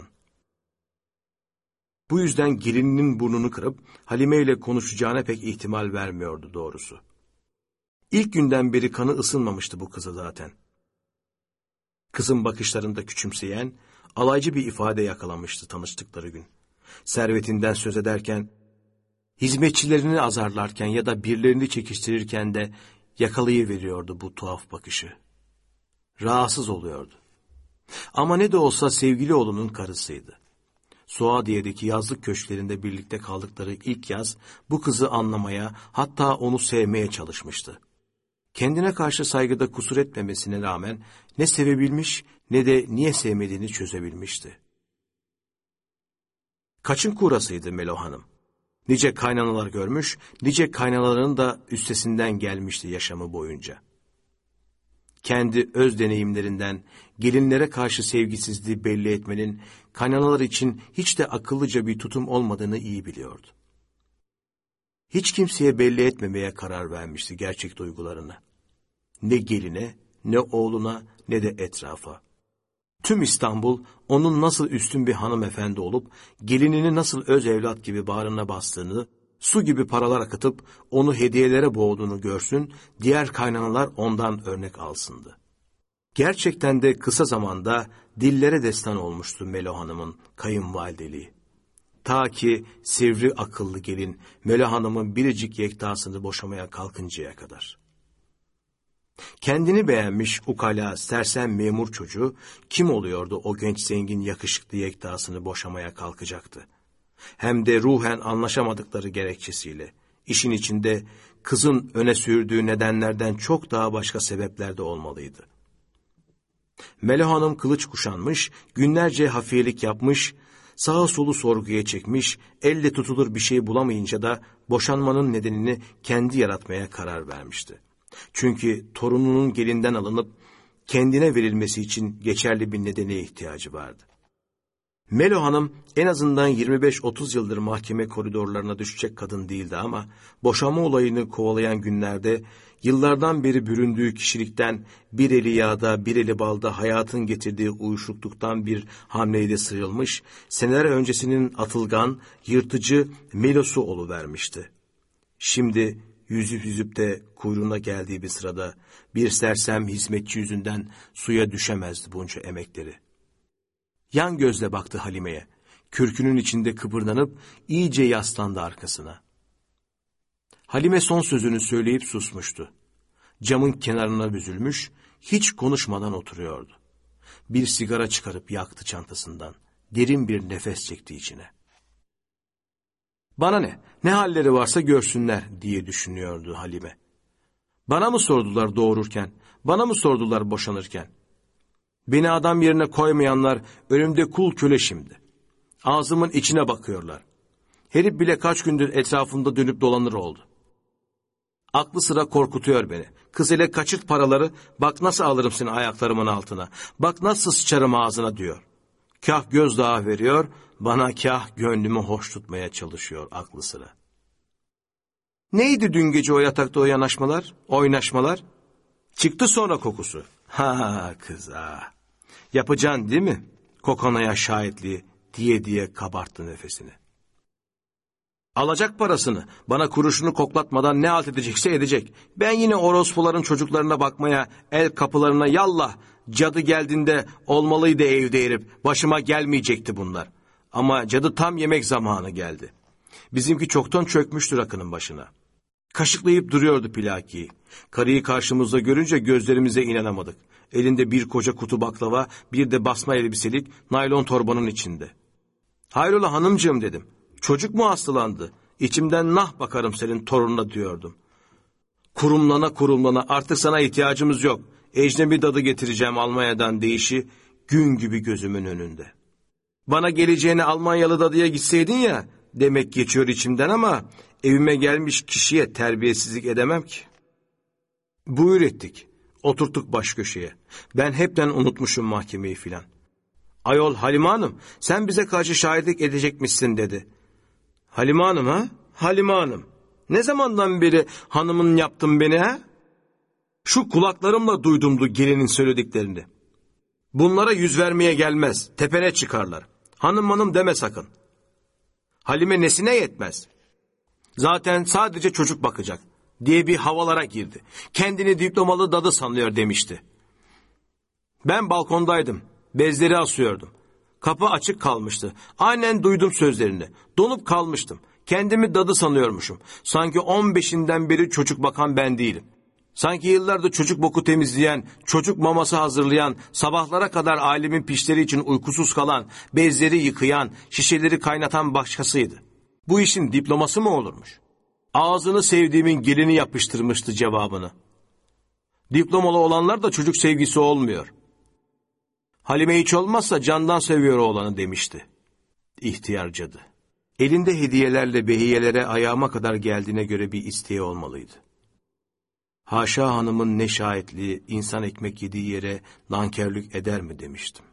Bu yüzden gelininin burnunu kırıp Halime ile konuşacağına pek ihtimal vermiyordu doğrusu. İlk günden beri kanı ısınmamıştı bu kıza zaten. Kızın bakışlarında küçümseyen, alaycı bir ifade yakalamıştı tanıştıkları gün. Servetinden söz ederken, hizmetçilerini azarlarken ya da birilerini çekiştirirken de yakalayıveriyordu bu tuhaf bakışı. Rahatsız oluyordu. Ama ne de olsa sevgili oğlunun karısıydı. Suadiye'deki yazlık köşklerinde birlikte kaldıkları ilk yaz bu kızı anlamaya, hatta onu sevmeye çalışmıştı. Kendine karşı saygıda kusur etmemesine rağmen ne sevebilmiş ne de niye sevmediğini çözebilmişti. Kaçın kurasıydı Melo Hanım. Nice kaynanalar görmüş, nice kaynanaların da üstesinden gelmişti yaşamı boyunca. Kendi öz deneyimlerinden gelinlere karşı sevgisizliği belli etmenin kaynanalar için hiç de akıllıca bir tutum olmadığını iyi biliyordu. Hiç kimseye belli etmemeye karar vermişti gerçek duygularını. Ne geline, ne oğluna, ne de etrafa. Tüm İstanbul onun nasıl üstün bir hanımefendi olup gelinini nasıl öz evlat gibi bağrına bastığını, su gibi paralar akıtıp onu hediyelere boğduğunu görsün, diğer kaynanalar ondan örnek alsındı. Gerçekten de kısa zamanda dillere destan olmuştu Melo Hanım'ın kayınvalideliği. Ta ki sivri akıllı gelin Melo Hanım'ın biricik yektasını boşamaya kalkıncaya kadar. Kendini beğenmiş ukala, sersem memur çocuğu kim oluyordu o genç zengin yakışıklı yektasını boşamaya kalkacaktı? Hem de ruhen anlaşamadıkları gerekçesiyle. İşin içinde kızın öne sürdüğü nedenlerden çok daha başka sebepler de olmalıydı. Melo Hanım kılıç kuşanmış, günlerce hafiyelik yapmış, sağa solu sorguya çekmiş, elle tutulur bir şey bulamayınca da boşanmanın nedenini kendi yaratmaya karar vermişti. Çünkü torununun gelinden alınıp kendine verilmesi için geçerli bir nedene ihtiyacı vardı. Melo Hanım en azından yirmi beş otuz yıldır mahkeme koridorlarına düşecek kadın değildi ama boşanma olayını kovalayan günlerde yıllardan beri büründüğü kişilikten bir eli yağda bir eli balda hayatın getirdiği uyuşukluktan bir hamleyle sıyrılmış, seneler öncesinin atılgan, yırtıcı Melosu oluvermişti. Şimdi yüzüp yüzüp de kuyruğuna geldiği bir sırada bir sersem hizmetçi yüzünden suya düşemezdi bunca emekleri. Yan gözle baktı Halime'ye. Kürkünün içinde kıpırdanıp iyice yaslandı arkasına. Halime son sözünü söyleyip susmuştu. Camın kenarına büzülmüş, hiç konuşmadan oturuyordu. Bir sigara çıkarıp yaktı çantasından. Derin bir nefes çekti içine. Bana ne, ne halleri varsa görsünler diye düşünüyordu Halime. Bana mı sordular doğururken, bana mı sordular boşanırken? Beni adam yerine koymayanlar önümde kul köle şimdi. Ağzımın içine bakıyorlar. Herif bile kaç gündür etrafımda dönüp dolanır oldu. Aklı sıra korkutuyor beni. Kız hele kaçırt paraları, bak nasıl alırım seni ayaklarımın altına, bak nasıl sıçarım ağzına diyor. Kah gözdağı veriyor, bana kah gönlümü hoş tutmaya çalışıyor aklı sıra. Neydi dün gece o yatakta o yanaşmalar, oynaşmalar? Çıktı sonra kokusu. Ha kız ha. Yapacaksın değil mi? Kokonaya şahitliği diye diye kabarttı nefesini. Alacak parasını, bana kuruşunu koklatmadan ne halt edecekse edecek. Ben yine orospuların çocuklarına bakmaya, el kapılarına yallah, cadı geldiğinde olmalıydı evde herif, başıma gelmeyecekti bunlar. Ama cadı tam yemek zamanı geldi. Bizimki çoktan çökmüştü rakının başına. Kaşıklayıp duruyordu Pilaki'yi. Karıyı karşımızda görünce gözlerimize inanamadık. Elinde bir koca kutu baklava, bir de basma elbiselik naylon torbanın içinde. Hayrola hanımcığım dedim. Çocuk mu hastalandı? İçimden nah bakarım senin torununa diyordum. Kurumlana kurumlana artık sana ihtiyacımız yok. Ecnebi dadı getireceğim Almanya'dan deyişi gün gibi gözümün önünde. Bana geleceğine Almanyalı dadıya gitseydin ya demek geçiyor içimden ama evime gelmiş kişiye terbiyesizlik edemem ki. Buyur ettik. Oturttuk baş köşeye. Ben hepten unutmuşum mahkemeyi filan. Ayol Halime Hanım sen bize karşı şahitlik edecekmişsin dedi. Halime Hanım ha? Halime Hanım. Ne zamandan beri hanımın yaptın beni ha? Şu kulaklarımla duydumdu gelinin söylediklerini. Bunlara yüz vermeye gelmez. Tepene çıkarlar. Hanım hanım deme sakın. Halime nesine yetmez. Zaten sadece çocuk bakacak diye bir havalara girdi. Kendini diplomalı dadı sanıyor demişti. Ben balkondaydım. Bezleri asıyordum. Kapı açık kalmıştı. Aynen duydum sözlerini. Donup kalmıştım. Kendimi dadı sanıyormuşum. Sanki on beşinden beri çocuk bakan ben değilim. Sanki yıllardır çocuk boku temizleyen, çocuk maması hazırlayan, sabahlara kadar ailemin pişleri için uykusuz kalan, bezleri yıkayan, şişeleri kaynatan başkasıydı. Bu işin diploması mı olurmuş? Ağzını sevdiğimin gelini yapıştırmıştı cevabını. Diplomalı olanlar da çocuk sevgisi olmuyor. Halime hiç olmazsa candan seviyor oğlanı demişti. İhtiyar cadı. Elinde hediyelerle behiyelere ayağıma kadar geldiğine göre bir isteği olmalıydı. Haşa hanımın ne şahitliği insan ekmek yediği yere nankörlük eder mi demiştim.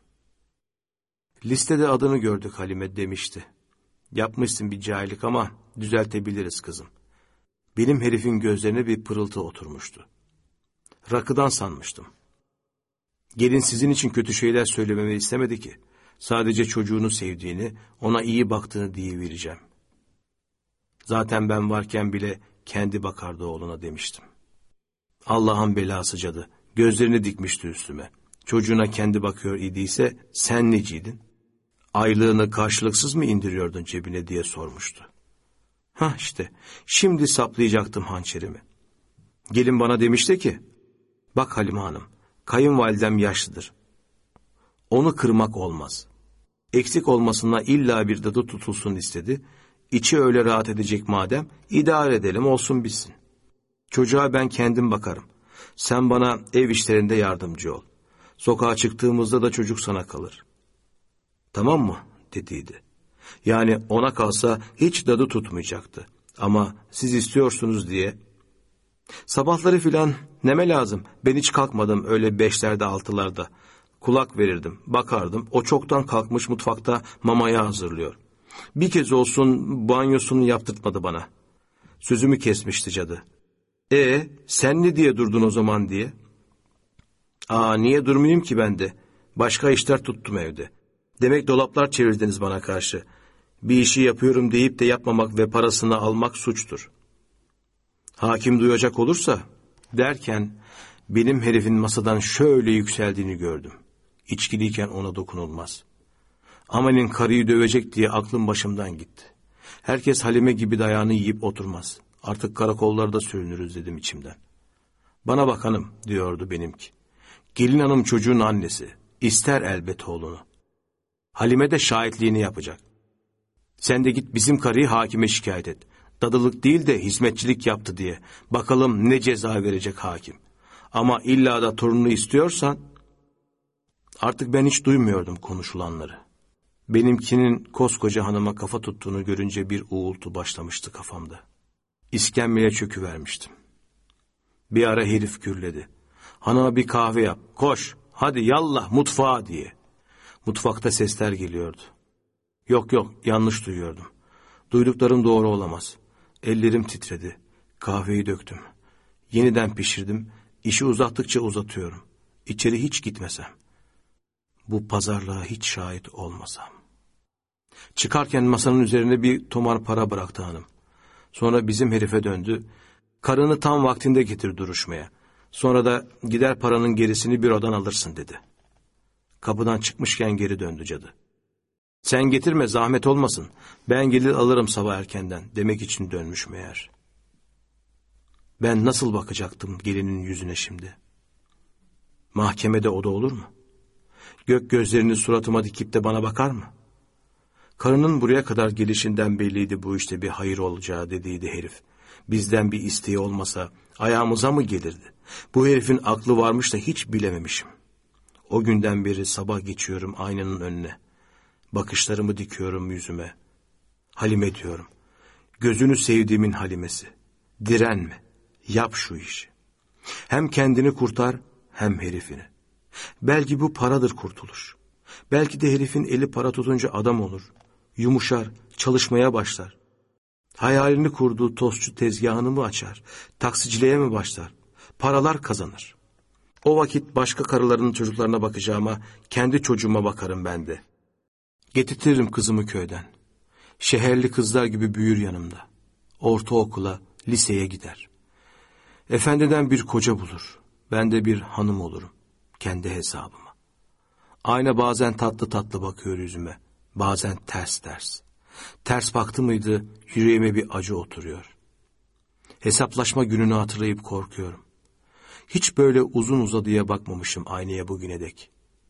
Listede adını gördük Halime demişti. Yapmışsın bir cahillik ama düzeltebiliriz kızım. Benim herifin gözlerine bir pırıltı oturmuştu. Rakıdan sanmıştım. Gelin sizin için kötü şeyler söylememi istemedi ki. Sadece çocuğunu sevdiğini, ona iyi baktığını diyevereceğim. Zaten ben varken bile kendi bakardı oğluna demiştim. Allah'ın belası cadı. Gözlerini dikmişti üstüme. Çocuğuna kendi bakıyor idiyse sen neciydin? Aylığını karşılıksız mı indiriyordun cebine diye sormuştu. Hah işte şimdi saplayacaktım hançerimi. Gelin bana demişti ki, bak Halime Hanım, kayınvalidem yaşlıdır. Onu kırmak olmaz. Eksik olmasına illa bir dadı tutulsun istedi. İçi öyle rahat edecek madem, idare edelim olsun bitsin. Çocuğa ben kendim bakarım. Sen bana ev işlerinde yardımcı ol. Sokağa çıktığımızda da çocuk sana kalır. Tamam mı? Dediydi. Yani ona kalsa hiç dadı tutmayacaktı. Ama siz istiyorsunuz diye. Sabahları filan neme lazım. Ben hiç kalkmadım öyle beşlerde altılarda. Kulak verirdim, bakardım. O çoktan kalkmış mutfakta mamayı hazırlıyor. Bir kez olsun banyosunu yaptırtmadı bana. Sözümü kesmişti cadı. E sen ne diye durdun o zaman diye. Aa niye durmayayım ki ben de? Başka işler tuttum evde. Demek dolaplar çevirdiniz bana karşı. Bir işi yapıyorum deyip de yapmamak ve parasını almak suçtur. Hakim duyacak olursa derken benim herifin masadan şöyle yükseldiğini gördüm. İçkiliyken ona dokunulmaz. Amanın karıyı dövecek diye aklım başımdan gitti. Herkes Halime gibi dayağını yiyip oturmaz. Artık karakollarda sürünürüz dedim içimden. Bana bak hanım diyordu benimki. Gelin hanım çocuğun annesi. İster elbet oğlunu. Halime de şahitliğini yapacak. Sen de git bizim karıyı hakime şikayet et. Dadılık değil de hizmetçilik yaptı diye. Bakalım ne ceza verecek hakim. Ama illa da torununu istiyorsan... Artık ben hiç duymuyordum konuşulanları. Benimkinin koskoca hanıma kafa tuttuğunu görünce bir uğultu başlamıştı kafamda. İskemleye çöküvermiştim. Bir ara herif gürledi. Hanıma bir kahve yap, koş, hadi yallah mutfağa diye. Mutfakta sesler geliyordu. Yok yok, yanlış duyuyordum. Duyduklarım doğru olamaz. Ellerim titredi. Kahveyi döktüm. Yeniden pişirdim. İşi uzattıkça uzatıyorum. İçeri hiç gitmesem. Bu pazarlığa hiç şahit olmasam. Çıkarken masanın üzerine bir tomar para bıraktı hanım. Sonra bizim herife döndü. Karını tam vaktinde getir duruşmaya. Sonra da gider paranın gerisini bürodan alırsın dedi. Kapıdan çıkmışken geri döndü cadı. Sen getirme zahmet olmasın. Ben gelir alırım sabah erkenden demek için dönmüş meğer. Ben nasıl bakacaktım gelinin yüzüne şimdi? Mahkemede o da olur mu? Gök gözlerini suratıma dikip de bana bakar mı? Karının buraya kadar gelişinden belliydi bu işte bir hayır olacağı dediydi herif. Bizden bir isteği olmasa ayağımıza mı gelirdi? Bu herifin aklı varmış da hiç bilememişim. O günden beri sabah geçiyorum aynanın önüne. Bakışlarımı dikiyorum yüzüme. Halime diyorum. Gözünü sevdiğimin Halimesi. Direnme. Yap şu işi. Hem kendini kurtar hem herifini. Belki bu paradır kurtuluş. Belki de herifin eli para tutunca adam olur. Yumuşar, çalışmaya başlar. Hayalini kurduğu tostçu tezgahını mı açar? Taksiciliğe mi başlar? Paralar kazanır. O vakit başka karıların çocuklarına bakacağıma kendi çocuğuma bakarım ben de. Getirtirim kızımı köyden. Şehirli kızlar gibi büyür yanımda. Ortaokula, liseye gider. Efendiden bir koca bulur. Ben de bir hanım olurum. Kendi hesabıma. Ayna bazen tatlı tatlı bakıyor yüzüme. Bazen ters ters. Ters baktı mıydı yüreğime bir acı oturuyor. Hesaplaşma gününü hatırlayıp korkuyorum. Hiç böyle uzun uzadıya bakmamışım aynaya bugüne dek.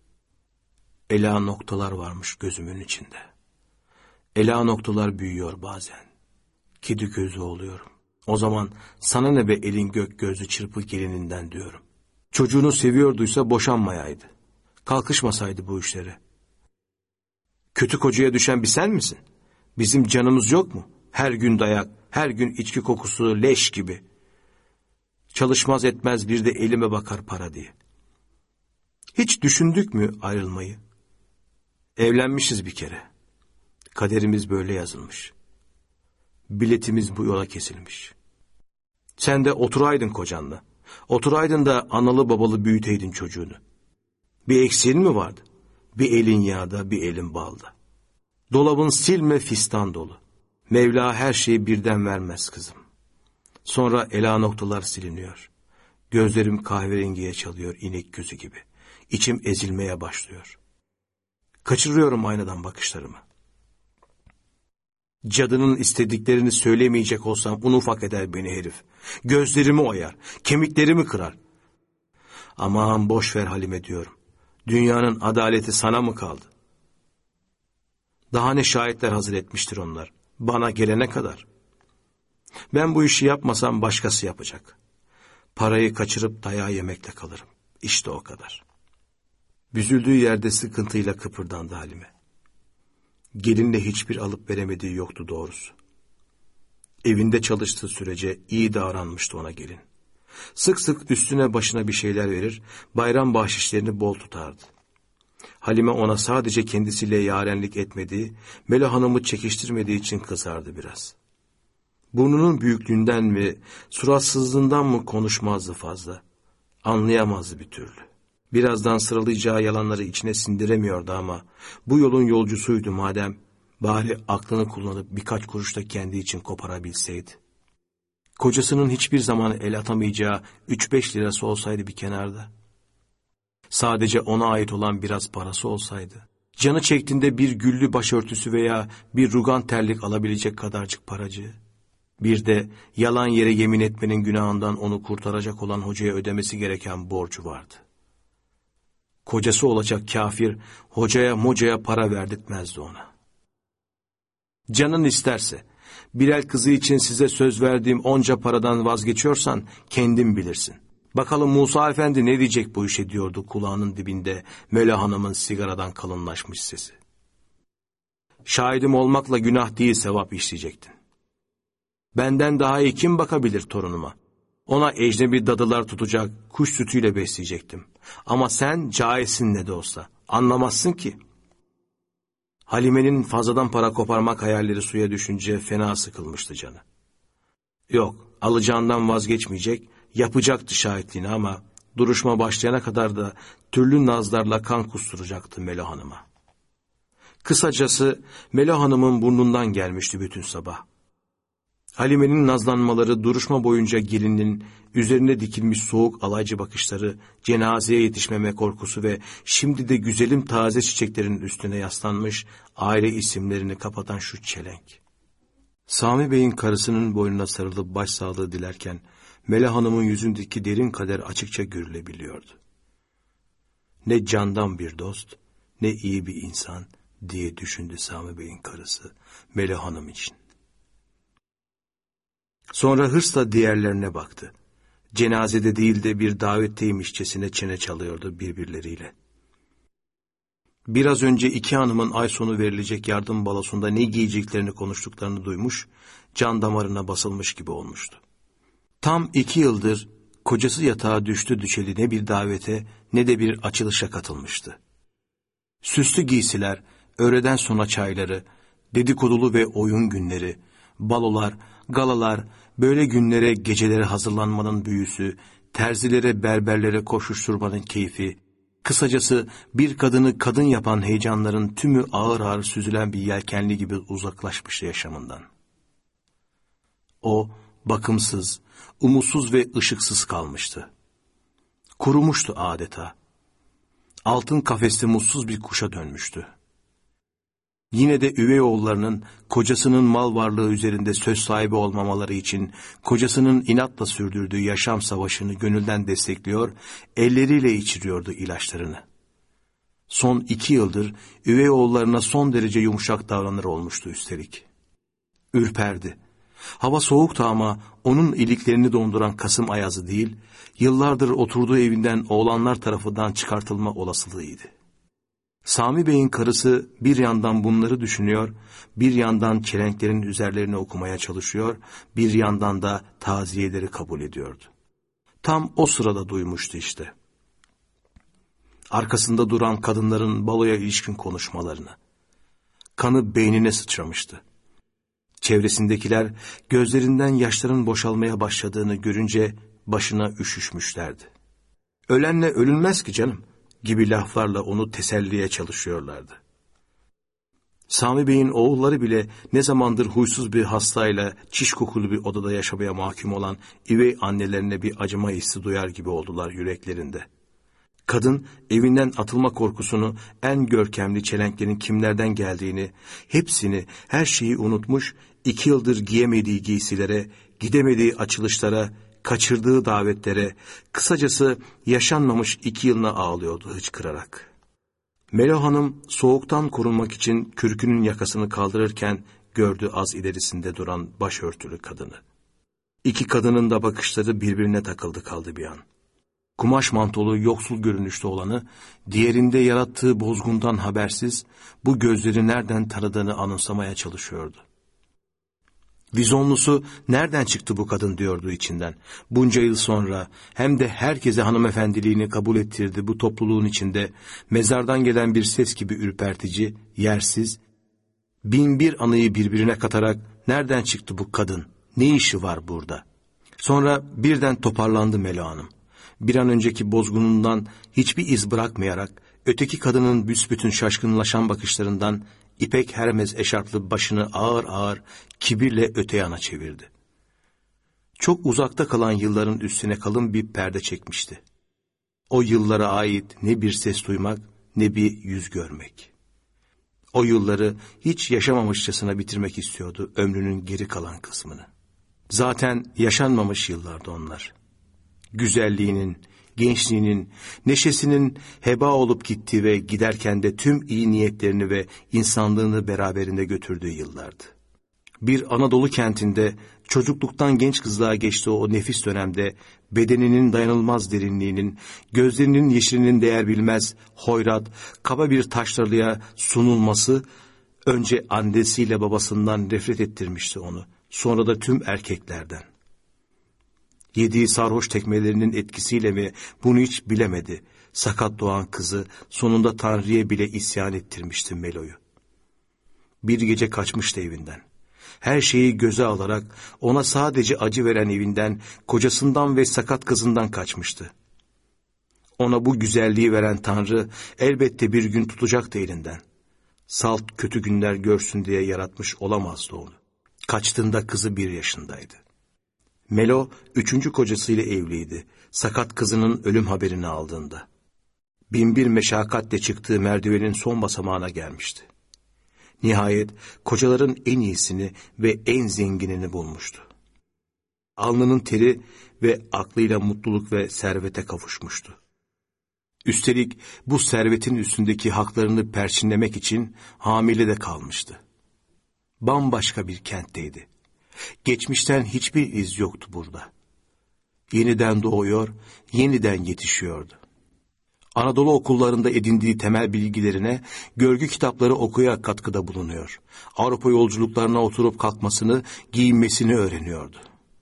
Ela noktalar varmış gözümün içinde. Ela noktalar büyüyor bazen. Kedi gözü oluyorum. O zaman sana ne be elin gök gözlü çırpı gelininden diyorum. Çocuğunu seviyorduysa boşanmayaydı. Kalkışmasaydı bu işleri. Kötü kocaya düşen bir sen misin? Bizim canımız yok mu? Her gün dayak, her gün içki kokusu leş gibi. Çalışmaz etmez bir de elime bakar para diye. Hiç düşündük mü ayrılmayı? Evlenmişiz bir kere. Kaderimiz böyle yazılmış. Biletimiz bu yola kesilmiş. Sen de oturaydın kocanla. Oturaydın da analı babalı büyüteydin çocuğunu. Bir eksiğin mi vardı? Bir elin yağda, bir elin balda. Dolabın silme fistan dolu. Mevla her şeyi birden vermez kızım. Sonra ela noktalar siliniyor. Gözlerim kahverengiye çalıyor inek gözü gibi. İçim ezilmeye başlıyor. Kaçırıyorum aynadan bakışlarımı. Cadının istediklerini söylemeyecek olsam un ufak eder beni herif. Gözlerimi oyar, kemiklerimi kırar. Aman boş ver Halime diyorum. Dünyanın adaleti sana mı kaldı? Daha ne şahitler hazır etmiştir onlar. Bana gelene kadar. Ben bu işi yapmasam başkası yapacak. Parayı kaçırıp dayağı yemekle kalırım. İşte o kadar. Büzüldüğü yerde sıkıntıyla kıpırdandı Halime. Gelinle hiçbir alıp veremediği yoktu doğrusu. Evinde çalıştığı sürece iyi davranmıştı ona gelin. Sık sık üstüne başına bir şeyler verir, bayram bahşişlerini bol tutardı. Halime ona sadece kendisiyle yarenlik etmediği, Melo Hanım'ı çekiştirmediği için kızardı biraz. Burnunun büyüklüğünden mi, suratsızlığından mı konuşmazdı fazla. Anlayamazdı bir türlü. Birazdan sıralayacağı yalanları içine sindiremiyordu ama bu yolun yolcusuydu madem, bari aklını kullanıp birkaç kuruş da kendi için koparabilseydi. Kocasının hiçbir zaman el atamayacağı üç beş lirası olsaydı bir kenarda. Sadece ona ait olan biraz parası olsaydı. Canı çektiğinde bir güllü başörtüsü veya bir rugan terlik alabilecek kadarcık paracığı. Bir de yalan yere yemin etmenin günahından onu kurtaracak olan hocaya ödemesi gereken borcu vardı. Kocası olacak kafir, hocaya mocaya para verdirtmezdi ona. Canın isterse, Bilal kızı için size söz verdiğim onca paradan vazgeçiyorsan kendin bilirsin. Bakalım Musa Efendi ne diyecek bu işe diyordu kulağının dibinde Mela Hanım'ın sigaradan kalınlaşmış sesi. Şahidim olmakla günah değil sevap işleyecektin. Benden daha iyi kim bakabilir torunuma? Ona ecnebi dadılar tutacak, kuş sütüyle besleyecektim. Ama sen cahilsin ne de olsa, anlamazsın ki. Halime'nin fazladan para koparmak hayalleri suya düşünce fena sıkılmıştı canı. Yok, alacağından vazgeçmeyecek, yapacaktı şahitliğini ama duruşma başlayana kadar da türlü nazlarla kan kusturacaktı Melo Hanım'a. Kısacası Melo Hanım'ın burnundan gelmişti bütün sabah. Halime'nin nazlanmaları, duruşma boyunca gelinin üzerine dikilmiş soğuk alaycı bakışları, cenazeye yetişmeme korkusu ve şimdi de güzelim taze çiçeklerin üstüne yaslanmış aile isimlerini kapatan şu çelenk. Sami Bey'in karısının boynuna sarılıp başsağlığı dilerken Mela Hanım'ın yüzündeki derin kader açıkça görülebiliyordu. Ne candan bir dost, ne iyi bir insan diye düşündü Sami Bey'in karısı Mela Hanım için. Sonra hırsla diğerlerine baktı. Cenazede değil de bir davetteymişçesine çene çalıyordu birbirleriyle. Biraz önce iki hanımın ay sonu verilecek yardım balosunda ne giyeceklerini konuştuklarını duymuş, can damarına basılmış gibi olmuştu. Tam iki yıldır kocası yatağa düştü düşeli ne bir davete ne de bir açılışa katılmıştı. Süslü giysiler, öğleden sonra çayları, dedikodulu ve oyun günleri, balolar, galalar, böyle günlere gecelere hazırlanmanın büyüsü, terzilere berberlere koşuşturmanın keyfi, kısacası bir kadını kadın yapan heyecanların tümü ağır ağır süzülen bir yelkenli gibi uzaklaşmıştı yaşamından. O bakımsız, umutsuz ve ışıksız kalmıştı. Kurumuştu adeta. Altın kafeste mutsuz bir kuşa dönmüştü. Yine de üvey oğullarının kocasının mal varlığı üzerinde söz sahibi olmamaları için kocasının inatla sürdürdüğü yaşam savaşını gönülden destekliyor, elleriyle içiriyordu ilaçlarını. Son iki yıldır üvey oğullarına son derece yumuşak davranır olmuştu üstelik. Ürperdi. Hava soğuktu ama onun iliklerini donduran Kasım ayazı değil, yıllardır oturduğu evinden oğlanlar tarafından çıkartılma olasılığıydı. Sami Bey'in karısı bir yandan bunları düşünüyor, bir yandan çelenklerin üzerlerine okumaya çalışıyor, bir yandan da taziyeleri kabul ediyordu. Tam o sırada duymuştu işte. Arkasında duran kadınların baloya ilişkin konuşmalarını. Kanı beynine sıçramıştı. Çevresindekiler gözlerinden yaşların boşalmaya başladığını görünce başına üşüşmüşlerdi. Ölenle ölünmez ki canım gibi laflarla onu teselliye çalışıyorlardı. Sami Bey'in oğulları bile ne zamandır huysuz bir hastayla çiş kokulu bir odada yaşamaya mahkum olan üvey annelerine bir acıma hissi duyar gibi oldular yüreklerinde. Kadın evinden atılma korkusunu, en görkemli çelenklerin kimlerden geldiğini, hepsini, her şeyi unutmuş, iki yıldır giyemediği giysilere, gidemediği açılışlara, kaçırdığı davetlere, kısacası yaşanmamış iki yılına ağlıyordu hıçkırarak. Melo Hanım soğuktan korunmak için kürkünün yakasını kaldırırken gördü az ilerisinde duran başörtülü kadını. İki kadının da bakışları birbirine takıldı kaldı bir an. Kumaş mantolu yoksul görünüşte olanı, diğerinde yarattığı bozgundan habersiz, bu gözleri nereden tanıdığını anımsamaya çalışıyordu. Vizonlusu nereden çıktı bu kadın diyordu içinden. Bunca yıl sonra hem de herkese hanımefendiliğini kabul ettirdi bu topluluğun içinde, mezardan gelen bir ses gibi ürpertici, yersiz, bin bir anıyı birbirine katarak nereden çıktı bu kadın, ne işi var burada? Sonra birden toparlandı Melo Hanım. Bir an önceki bozgunundan hiçbir iz bırakmayarak, öteki kadının büsbütün şaşkınlaşan bakışlarından İpek Hermes eşarplı başını ağır ağır kibirle öte yana çevirdi. çok uzakta kalan yılların üstüne kalın bir perde çekmişti. O yıllara ait ne bir ses duymak ne bir yüz görmek. O yılları hiç yaşamamışçasına bitirmek istiyordu ömrünün geri kalan kısmını. Zaten yaşanmamış yıllardı onlar. Güzelliğinin, gençliğinin, neşesinin heba olup gittiği ve giderken de tüm iyi niyetlerini ve insanlığını beraberinde götürdüğü yıllardı. Bir Anadolu kentinde çocukluktan genç kızlığa geçtiği o nefis dönemde bedeninin dayanılmaz derinliğinin, gözlerinin yeşilinin değer bilmez, hoyrat, kaba bir taşralıya sunulması önce annesiyle babasından nefret ettirmişti onu, sonra da tüm erkeklerden. Yediği sarhoş tekmelerinin etkisiyle mi bunu hiç bilemedi. Sakat doğan kızı sonunda Tanrı'ya bile isyan ettirmişti Melo'yu. Bir gece kaçmıştı evinden. Her şeyi göze alarak ona sadece acı veren evinden, kocasından ve sakat kızından kaçmıştı. Ona bu güzelliği veren Tanrı elbette bir gün tutacaktı elinden. Salt kötü günler görsün diye yaratmış olamazdı onu. Kaçtığında kızı bir yaşındaydı. Melo üçüncü kocasıyla evliydi, sakat kızının ölüm haberini aldığında. Binbir meşakkatle çıktığı merdivenin son basamağına gelmişti. Nihayet kocaların en iyisini ve en zenginini bulmuştu. Alnının teri ve aklıyla mutluluk ve servete kavuşmuştu. Üstelik bu servetin üstündeki haklarını perçinlemek için hamile de kalmıştı. Bambaşka bir kentteydi. Geçmişten hiçbir iz yoktu burada. Yeniden doğuyor, yeniden yetişiyordu. Anadolu okullarında edindiği temel bilgilerine görgü kitapları okuyarak katkıda bulunuyor. Avrupa yolculuklarına oturup kalkmasını, giyinmesini öğreniyordu.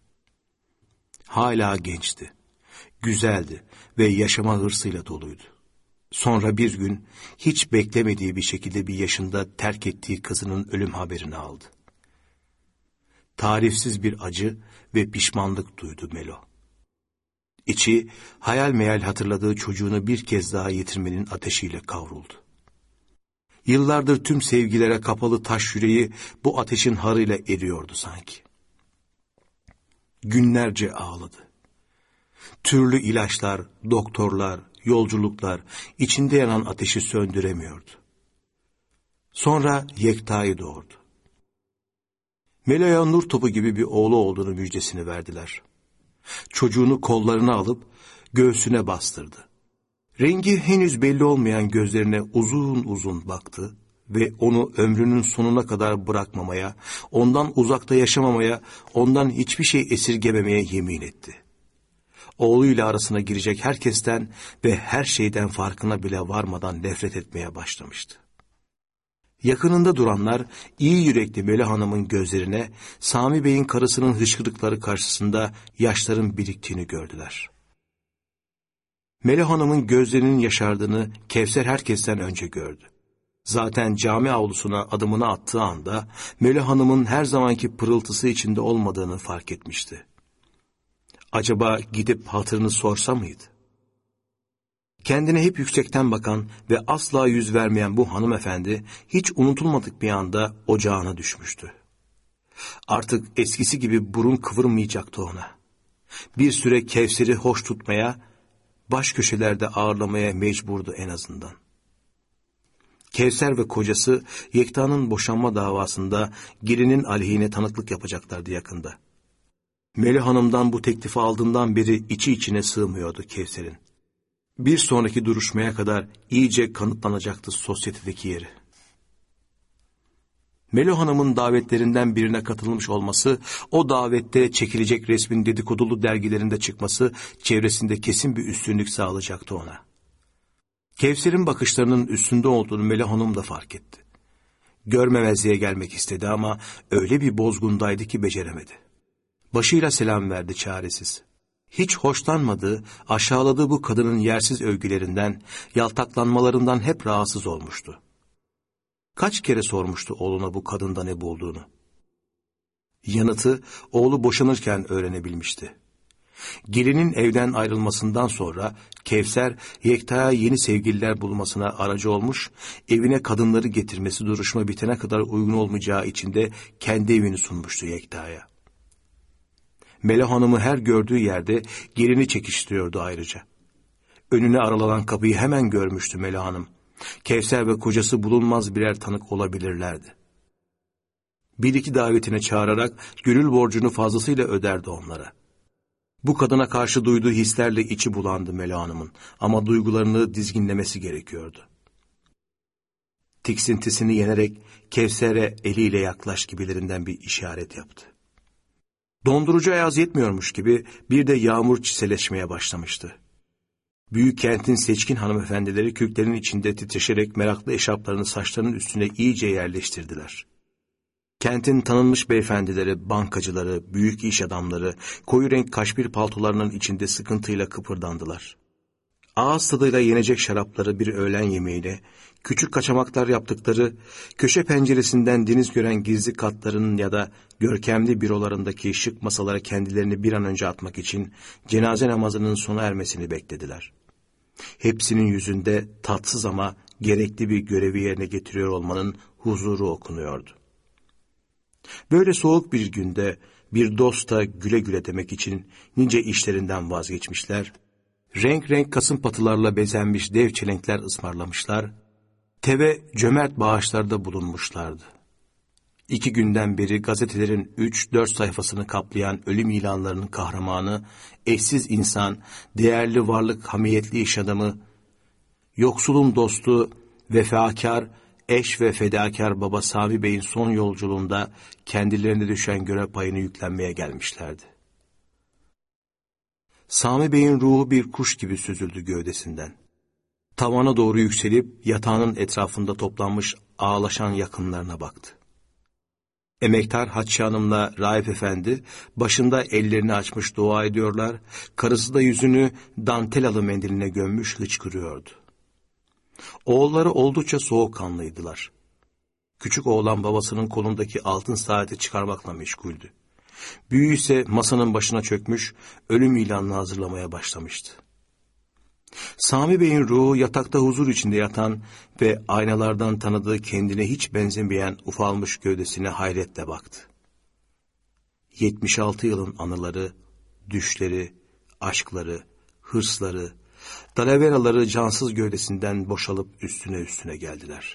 Hala gençti, güzeldi ve yaşama hırsıyla doluydu. Sonra bir gün hiç beklemediği bir şekilde bir yaşında terk ettiği kızının ölüm haberini aldı. Tarifsiz bir acı ve pişmanlık duydu Melo. İçi hayal meyal hatırladığı çocuğunu bir kez daha yitirmenin ateşiyle kavruldu. Yıllardır tüm sevgilere kapalı taş yüreği bu ateşin harıyla eriyordu sanki. Günlerce ağladı. Türlü ilaçlar, doktorlar, yolculuklar içinde yanan ateşi söndüremiyordu. Sonra Yekta'yı doğurdu. Melo'ya nur topu gibi bir oğlu olduğunu müjdesini verdiler. Çocuğunu kollarına alıp göğsüne bastırdı. Rengi henüz belli olmayan gözlerine uzun uzun baktı ve onu ömrünün sonuna kadar bırakmamaya, ondan uzakta yaşamamaya, ondan hiçbir şey esirgememeye yemin etti. Oğluyla arasına girecek herkesten ve her şeyden farkına bile varmadan nefret etmeye başlamıştı. Yakınında duranlar iyi yürekli Melo Hanım'ın gözlerine Sami Bey'in karısının hıçkırıkları karşısında yaşların biriktiğini gördüler. Melo Hanım'ın gözlerinin yaşardığını Kevser herkesten önce gördü. Zaten cami avlusuna adımını attığı anda Melo Hanım'ın her zamanki pırıltısı içinde olmadığını fark etmişti. Acaba gidip hatırını sorsa mıydı? Kendine hep yüksekten bakan ve asla yüz vermeyen bu hanımefendi hiç unutulmadık bir anda ocağına düşmüştü. Artık eskisi gibi burun kıvırmayacaktı ona. Bir süre Kevser'i hoş tutmaya, baş köşelerde ağırlamaya mecburdu en azından. Kevser ve kocası Yekta'nın boşanma davasında gelinin aleyhine tanıklık yapacaklardı yakında. Melo Hanım'dan bu teklifi aldığından beri içi içine sığmıyordu Kevser'in. Bir sonraki duruşmaya kadar iyice kanıtlanacaktı sosyetedeki yeri. Melo Hanım'ın davetlerinden birine katılmış olması, o davette çekilecek resmin dedikodulu dergilerinde çıkması çevresinde kesin bir üstünlük sağlayacaktı ona. Kevser'in bakışlarının üstünde olduğunu Melo Hanım da fark etti. Görmemezliğe gelmek istedi ama öyle bir bozgundaydı ki beceremedi. Başıyla selam verdi çaresiz. Hiç hoşlanmadığı, aşağıladığı bu kadının yersiz övgülerinden, yaltaklanmalarından hep rahatsız olmuştu. Kaç kere sormuştu oğluna bu kadında ne bulduğunu. Yanıtı oğlu boşanırken öğrenebilmişti. Gelinin evden ayrılmasından sonra Kevser, Yekta'ya yeni sevgililer bulmasına aracı olmuş, evine kadınları getirmesi duruşma bitene kadar uygun olmayacağı için de kendi evini sunmuştu Yekta'ya. Melo Hanım'ı her gördüğü yerde gelini çekiştiriyordu ayrıca. Önüne aralanan kapıyı hemen görmüştü Melo Hanım. Kevser ve kocası bulunmaz birer tanık olabilirlerdi. Bir iki davetine çağırarak gönül borcunu fazlasıyla öderdi onlara. Bu kadına karşı duyduğu hislerle içi bulandı Melo Hanım'ın ama duygularını dizginlemesi gerekiyordu. Tiksintisini yenerek Kevser'e eliyle yaklaş gibilerinden bir işaret yaptı. Dondurucu ayaz yetmiyormuş gibi bir de yağmur çiseleşmeye başlamıştı. Büyük kentin seçkin hanımefendileri kürklerin içinde titreşerek meraklı eşarplarını saçlarının üstüne iyice yerleştirdiler. Kentin tanınmış beyefendileri, bankacıları, büyük iş adamları, koyu renk kaşmir paltolarının içinde sıkıntıyla kıpırdandılar. Ağız tadıyla yenecek şarapları bir öğlen yemeğiyle, küçük kaçamaklar yaptıkları, köşe penceresinden deniz gören gizli katlarının ya da görkemli bürolarındaki şık masalara kendilerini bir an önce atmak için cenaze namazının sona ermesini beklediler. Hepsinin yüzünde tatsız ama gerekli bir görevi yerine getiriyor olmanın huzuru okunuyordu. Böyle soğuk bir günde bir dosta güle güle demek için nice işlerinden vazgeçmişler, renk renk kasım patılarla bezenmiş dev çelenkler ısmarlamışlar, teve cömert bağışlarda bulunmuşlardı. İki günden beri gazetelerin üç dört sayfasını kaplayan ölüm ilanlarının kahramanı, eşsiz insan, değerli varlık, hamiyetli iş adamı, yoksulun dostu, vefakar, eş ve fedakar baba Sami Bey'in son yolculuğunda kendilerine düşen görev payını yüklenmeye gelmişlerdi. Sami Bey'in ruhu bir kuş gibi süzüldü gövdesinden. Tavana doğru yükselip yatağının etrafında toplanmış ağlaşan yakınlarına baktı. Emektar Hatice Hanım'la Raif Efendi başında ellerini açmış dua ediyorlar, karısı da yüzünü dantelalı mendiline gömmüş hıçkırıyordu. Oğulları oldukça soğukkanlıydılar. Küçük oğlan babasının kolundaki altın saati çıkarmakla meşguldü. Büyüğü ise masanın başına çökmüş, ölüm ilanını hazırlamaya başlamıştı. Sami Bey'in ruhu yatakta huzur içinde yatan ve aynalardan tanıdığı kendine hiç benzemeyen ufalmış gövdesine hayretle baktı. yetmiş altı yılın anıları, düşleri, aşkları, hırsları, dalaveraları cansız gövdesinden boşalıp üstüne üstüne geldiler.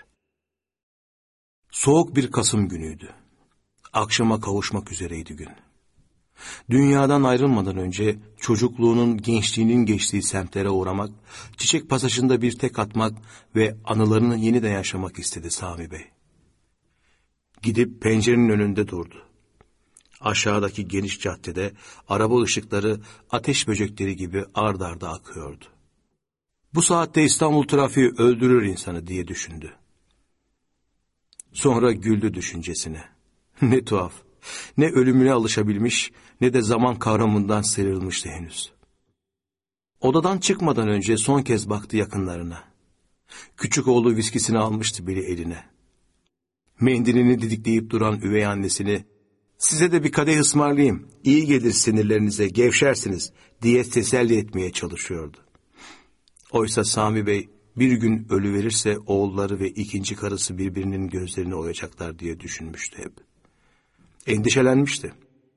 Soğuk bir Kasım günüydü. Akşama kavuşmak üzereydi gün. Dünyadan ayrılmadan önce çocukluğunun, gençliğinin geçtiği semtlere uğramak, çiçek pasajında bir tek atmak ve anılarını yeniden yaşamak istedi Sami Bey. Gidip pencerenin önünde durdu. Aşağıdaki geniş caddede araba ışıkları ateş böcekleri gibi ard arda akıyordu. Bu saatte İstanbul trafiği öldürür insanı diye düşündü. Sonra güldü düşüncesine. Ne tuhaf, ne ölümüne alışabilmiş ne de zaman kavramından sıyrılmıştı henüz. Odadan çıkmadan önce son kez baktı yakınlarına. Küçük oğlu viskisini almıştı biri eline. Mendilini didikleyip duran üvey annesini, "Size de bir kadeh ısmarlayayım, iyi gelir sinirlerinize, gevşersiniz," diye teselli etmeye çalışıyordu. Oysa Sami Bey bir gün ölüverirse oğulları ve ikinci karısı birbirinin gözlerini oyacaklar diye düşünmüştü hep. Endişelenmişti.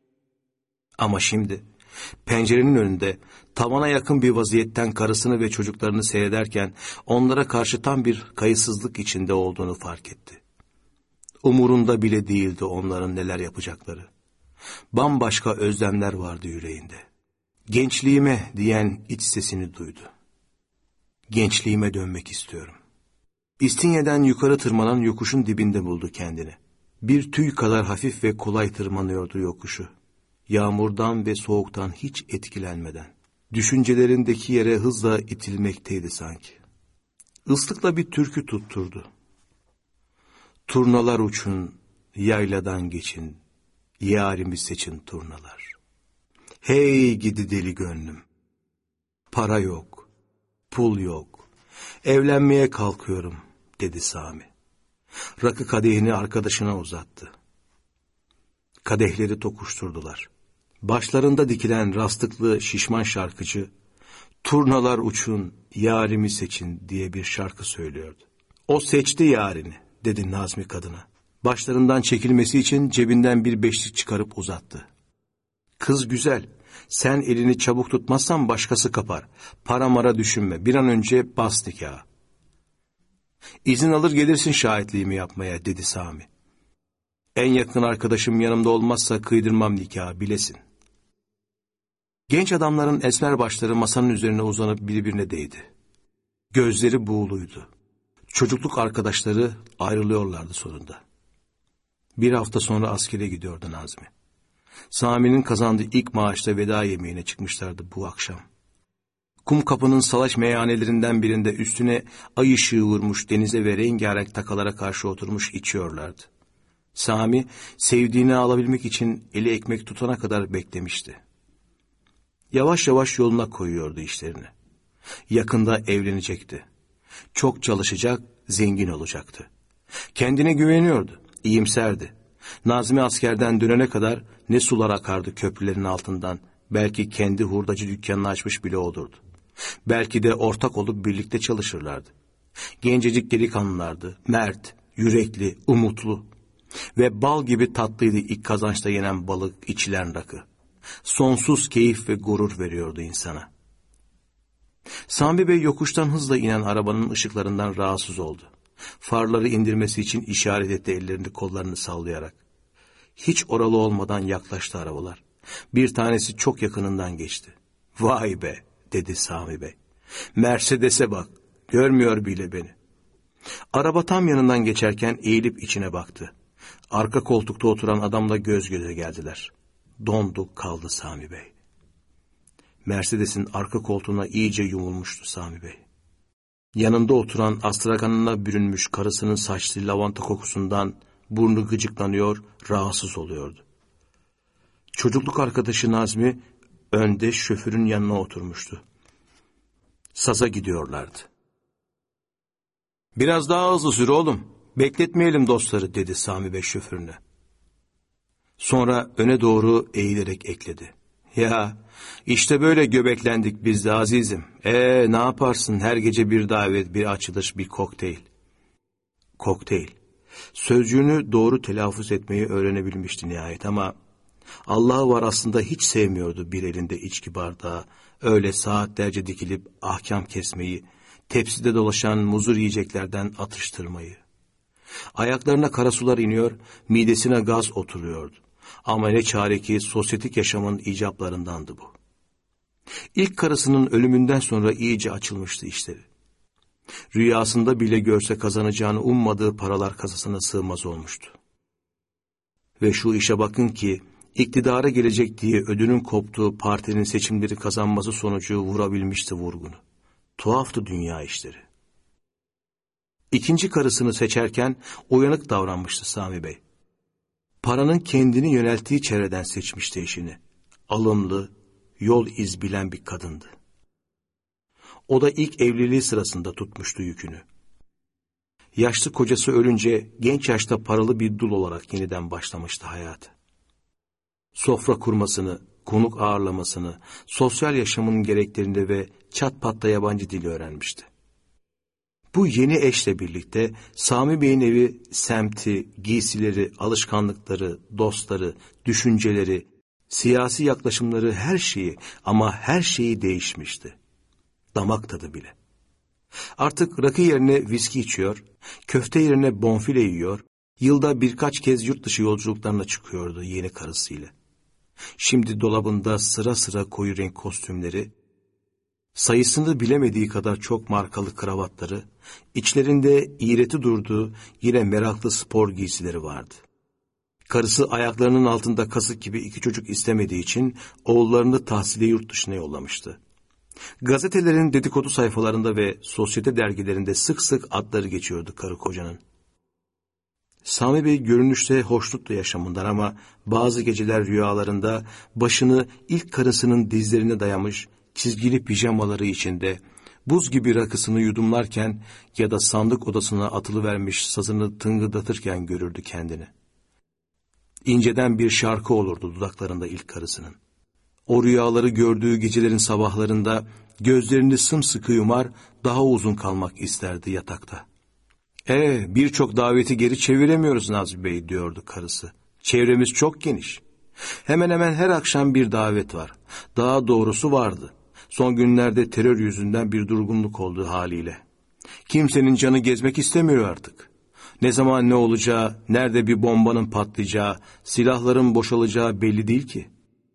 Ama şimdi pencerenin önünde tavana yakın bir vaziyetten karısını ve çocuklarını seyrederken onlara karşı tam bir kayıtsızlık içinde olduğunu fark etti. Umurunda bile değildi onların neler yapacakları. Bambaşka özlemler vardı yüreğinde. Gençliğime diyen iç sesini duydu. Gençliğime dönmek istiyorum. İstinye'den yukarı tırmanan yokuşun dibinde buldu kendini. Bir tüy kadar hafif ve kolay tırmanıyordu yokuşu. Yağmurdan ve soğuktan hiç etkilenmeden. Düşüncelerindeki yere hızla itilmekteydi sanki. Islıkla bir türkü tutturdu. Turnalar uçun, yayladan geçin, yarimi seçin turnalar. Hey gidi deli gönlüm, para yok, pul yok, evlenmeye kalkıyorum, dedi Sami. Rakı kadehini arkadaşına uzattı. Kadehleri tokuşturdular. Başlarında dikilen rastlıklı şişman şarkıcı, turnalar uçun, yarimi seçin diye bir şarkı söylüyordu. O seçti yarini, dedi Nazmi kadına. Başlarından çekilmesi için cebinden bir beşlik çıkarıp uzattı. Kız güzel. Sen elini çabuk tutmazsan başkası kapar. Para mara düşünme. Bir an önce bas nikahı. İzin alır gelirsin şahitliğimi yapmaya dedi Sami. En yakın arkadaşım yanımda olmazsa kıydırmam nikahı bilesin. Genç adamların esmer başları masanın üzerine uzanıp birbirine değdi. Gözleri buğuluydu. Çocukluk arkadaşları ayrılıyorlardı sonunda. Bir hafta sonra askere gidiyordu Nazmi. Sami'nin kazandığı ilk maaşla veda yemeğine çıkmışlardı bu akşam. Kumkapı'nın salaş meyhanelerinden birinde üstüne ay ışığı vurmuş denize ve rengarenk takalara karşı oturmuş içiyorlardı. Sami sevdiğini alabilmek için eli ekmek tutana kadar beklemişti. Yavaş yavaş yoluna koyuyordu işlerini. Yakında evlenecekti. Çok çalışacak, zengin olacaktı. Kendine güveniyordu, iyimserdi. Nazmi askerden dönene kadar ne sular akardı köprülerin altından. Belki kendi hurdacı dükkanını açmış bile olurdu. Belki de ortak olup birlikte çalışırlardı. Gencecik delikanlılardı, mert, yürekli, umutlu. Ve bal gibi tatlıydı ilk kazançta yenen balık, içilen rakı. Sonsuz keyif ve gurur veriyordu insana. Sami Bey yokuştan hızla inen arabanın ışıklarından rahatsız oldu. Farları indirmesi için işaret etti ellerini kollarını sallayarak. Hiç oralı olmadan yaklaştı arabalar. Bir tanesi çok yakınından geçti. Vay be dedi Sami Bey. Mercedes'e bak, görmüyor bile beni. Araba tam yanından geçerken eğilip içine baktı. Arka koltukta oturan adamla göz göze geldiler. Dondu kaldı Sami Bey. Mercedes'in arka koltuğuna iyice yumulmuştu Sami Bey. Yanında oturan astraganına bürünmüş karısının saçlı lavanta kokusundan burnu gıcıklanıyor, rahatsız oluyordu. Çocukluk arkadaşı Nazmi önde şoförün yanına oturmuştu. Saza gidiyorlardı. Biraz daha hızlı sür oğlum, bekletmeyelim dostları dedi Sami Bey şoförüne. Sonra öne doğru eğilerek ekledi. Ya işte böyle göbeklendik biz de azizim. Ee ne yaparsın her gece bir davet, bir açılış, bir kokteyl. Kokteyl. Sözcüğünü doğru telaffuz etmeyi öğrenebilmişti nihayet ama Allah'ı var aslında hiç sevmiyordu bir elinde içki bardağı, öyle saatlerce dikilip ahkam kesmeyi, tepside dolaşan muzur yiyeceklerden atıştırmayı. Ayaklarına kara sular iniyor, midesine gaz oturuyordu. Ama ne çare ki sosyetik yaşamın icaplarındandı bu. İlk karısının ölümünden sonra iyice açılmıştı işleri. Rüyasında bile görse kazanacağını ummadığı paralar kasasına sığmaz olmuştu. Ve şu işe bakın ki iktidara gelecek diye ödünün koptuğu partinin seçimleri kazanması sonucu vurabilmişti vurgunu. Tuhaftı dünya işleri. İkinci karısını seçerken uyanık davranmıştı Sami Bey. Paranın kendini yönelttiği çevreden seçmişti eşini. Alımlı, yol iz bilen bir kadındı. O da ilk evliliği sırasında tutmuştu yükünü. Yaşlı kocası ölünce genç yaşta paralı bir dul olarak yeniden başlamıştı hayatı. Sofra kurmasını, konuk ağırlamasını, sosyal yaşamın gereklerinde ve çat patta yabancı dili öğrenmişti. Bu yeni eşle birlikte Sami Bey'in evi semti, giysileri, alışkanlıkları, dostları, düşünceleri, siyasi yaklaşımları her şeyi ama her şeyi değişmişti. Damak tadı bile. Artık rakı yerine viski içiyor, köfte yerine bonfile yiyor, yılda birkaç kez yurt dışı yolculuklarına çıkıyordu yeni karısıyla. Şimdi dolabında sıra sıra koyu renk kostümleri, sayısını bilemediği kadar çok markalı kravatları, içlerinde iğreti durduğu yine meraklı spor giysileri vardı. Karısı ayaklarının altında kasık gibi iki çocuk istemediği için oğullarını tahsile yurt dışına yollamıştı. Gazetelerin dedikodu sayfalarında ve sosyete dergilerinde sık sık adları geçiyordu karı kocanın. Sami Bey görünüşte hoşnuttu yaşamından ama bazı geceler rüyalarında başını ilk karısının dizlerine dayamış, çizgili pijamaları içinde buz gibi rakısını yudumlarken ya da sandık odasına atılıvermiş sazını tıngırdatırken görürdü kendini. İnceden bir şarkı olurdu dudaklarında ilk karısının. O rüyaları gördüğü gecelerin sabahlarında gözlerini sımsıkı yumar, daha uzun kalmak isterdi yatakta. Ee, birçok daveti geri çeviremiyoruz Nazmi Bey diyordu karısı. Çevremiz çok geniş. Hemen hemen her akşam bir davet var. Daha doğrusu vardı. Son günlerde terör yüzünden bir durgunluk oldu haliyle. Kimsenin canı gezmek istemiyor artık. Ne zaman ne olacağı, nerede bir bombanın patlayacağı, silahların boşalacağı belli değil ki.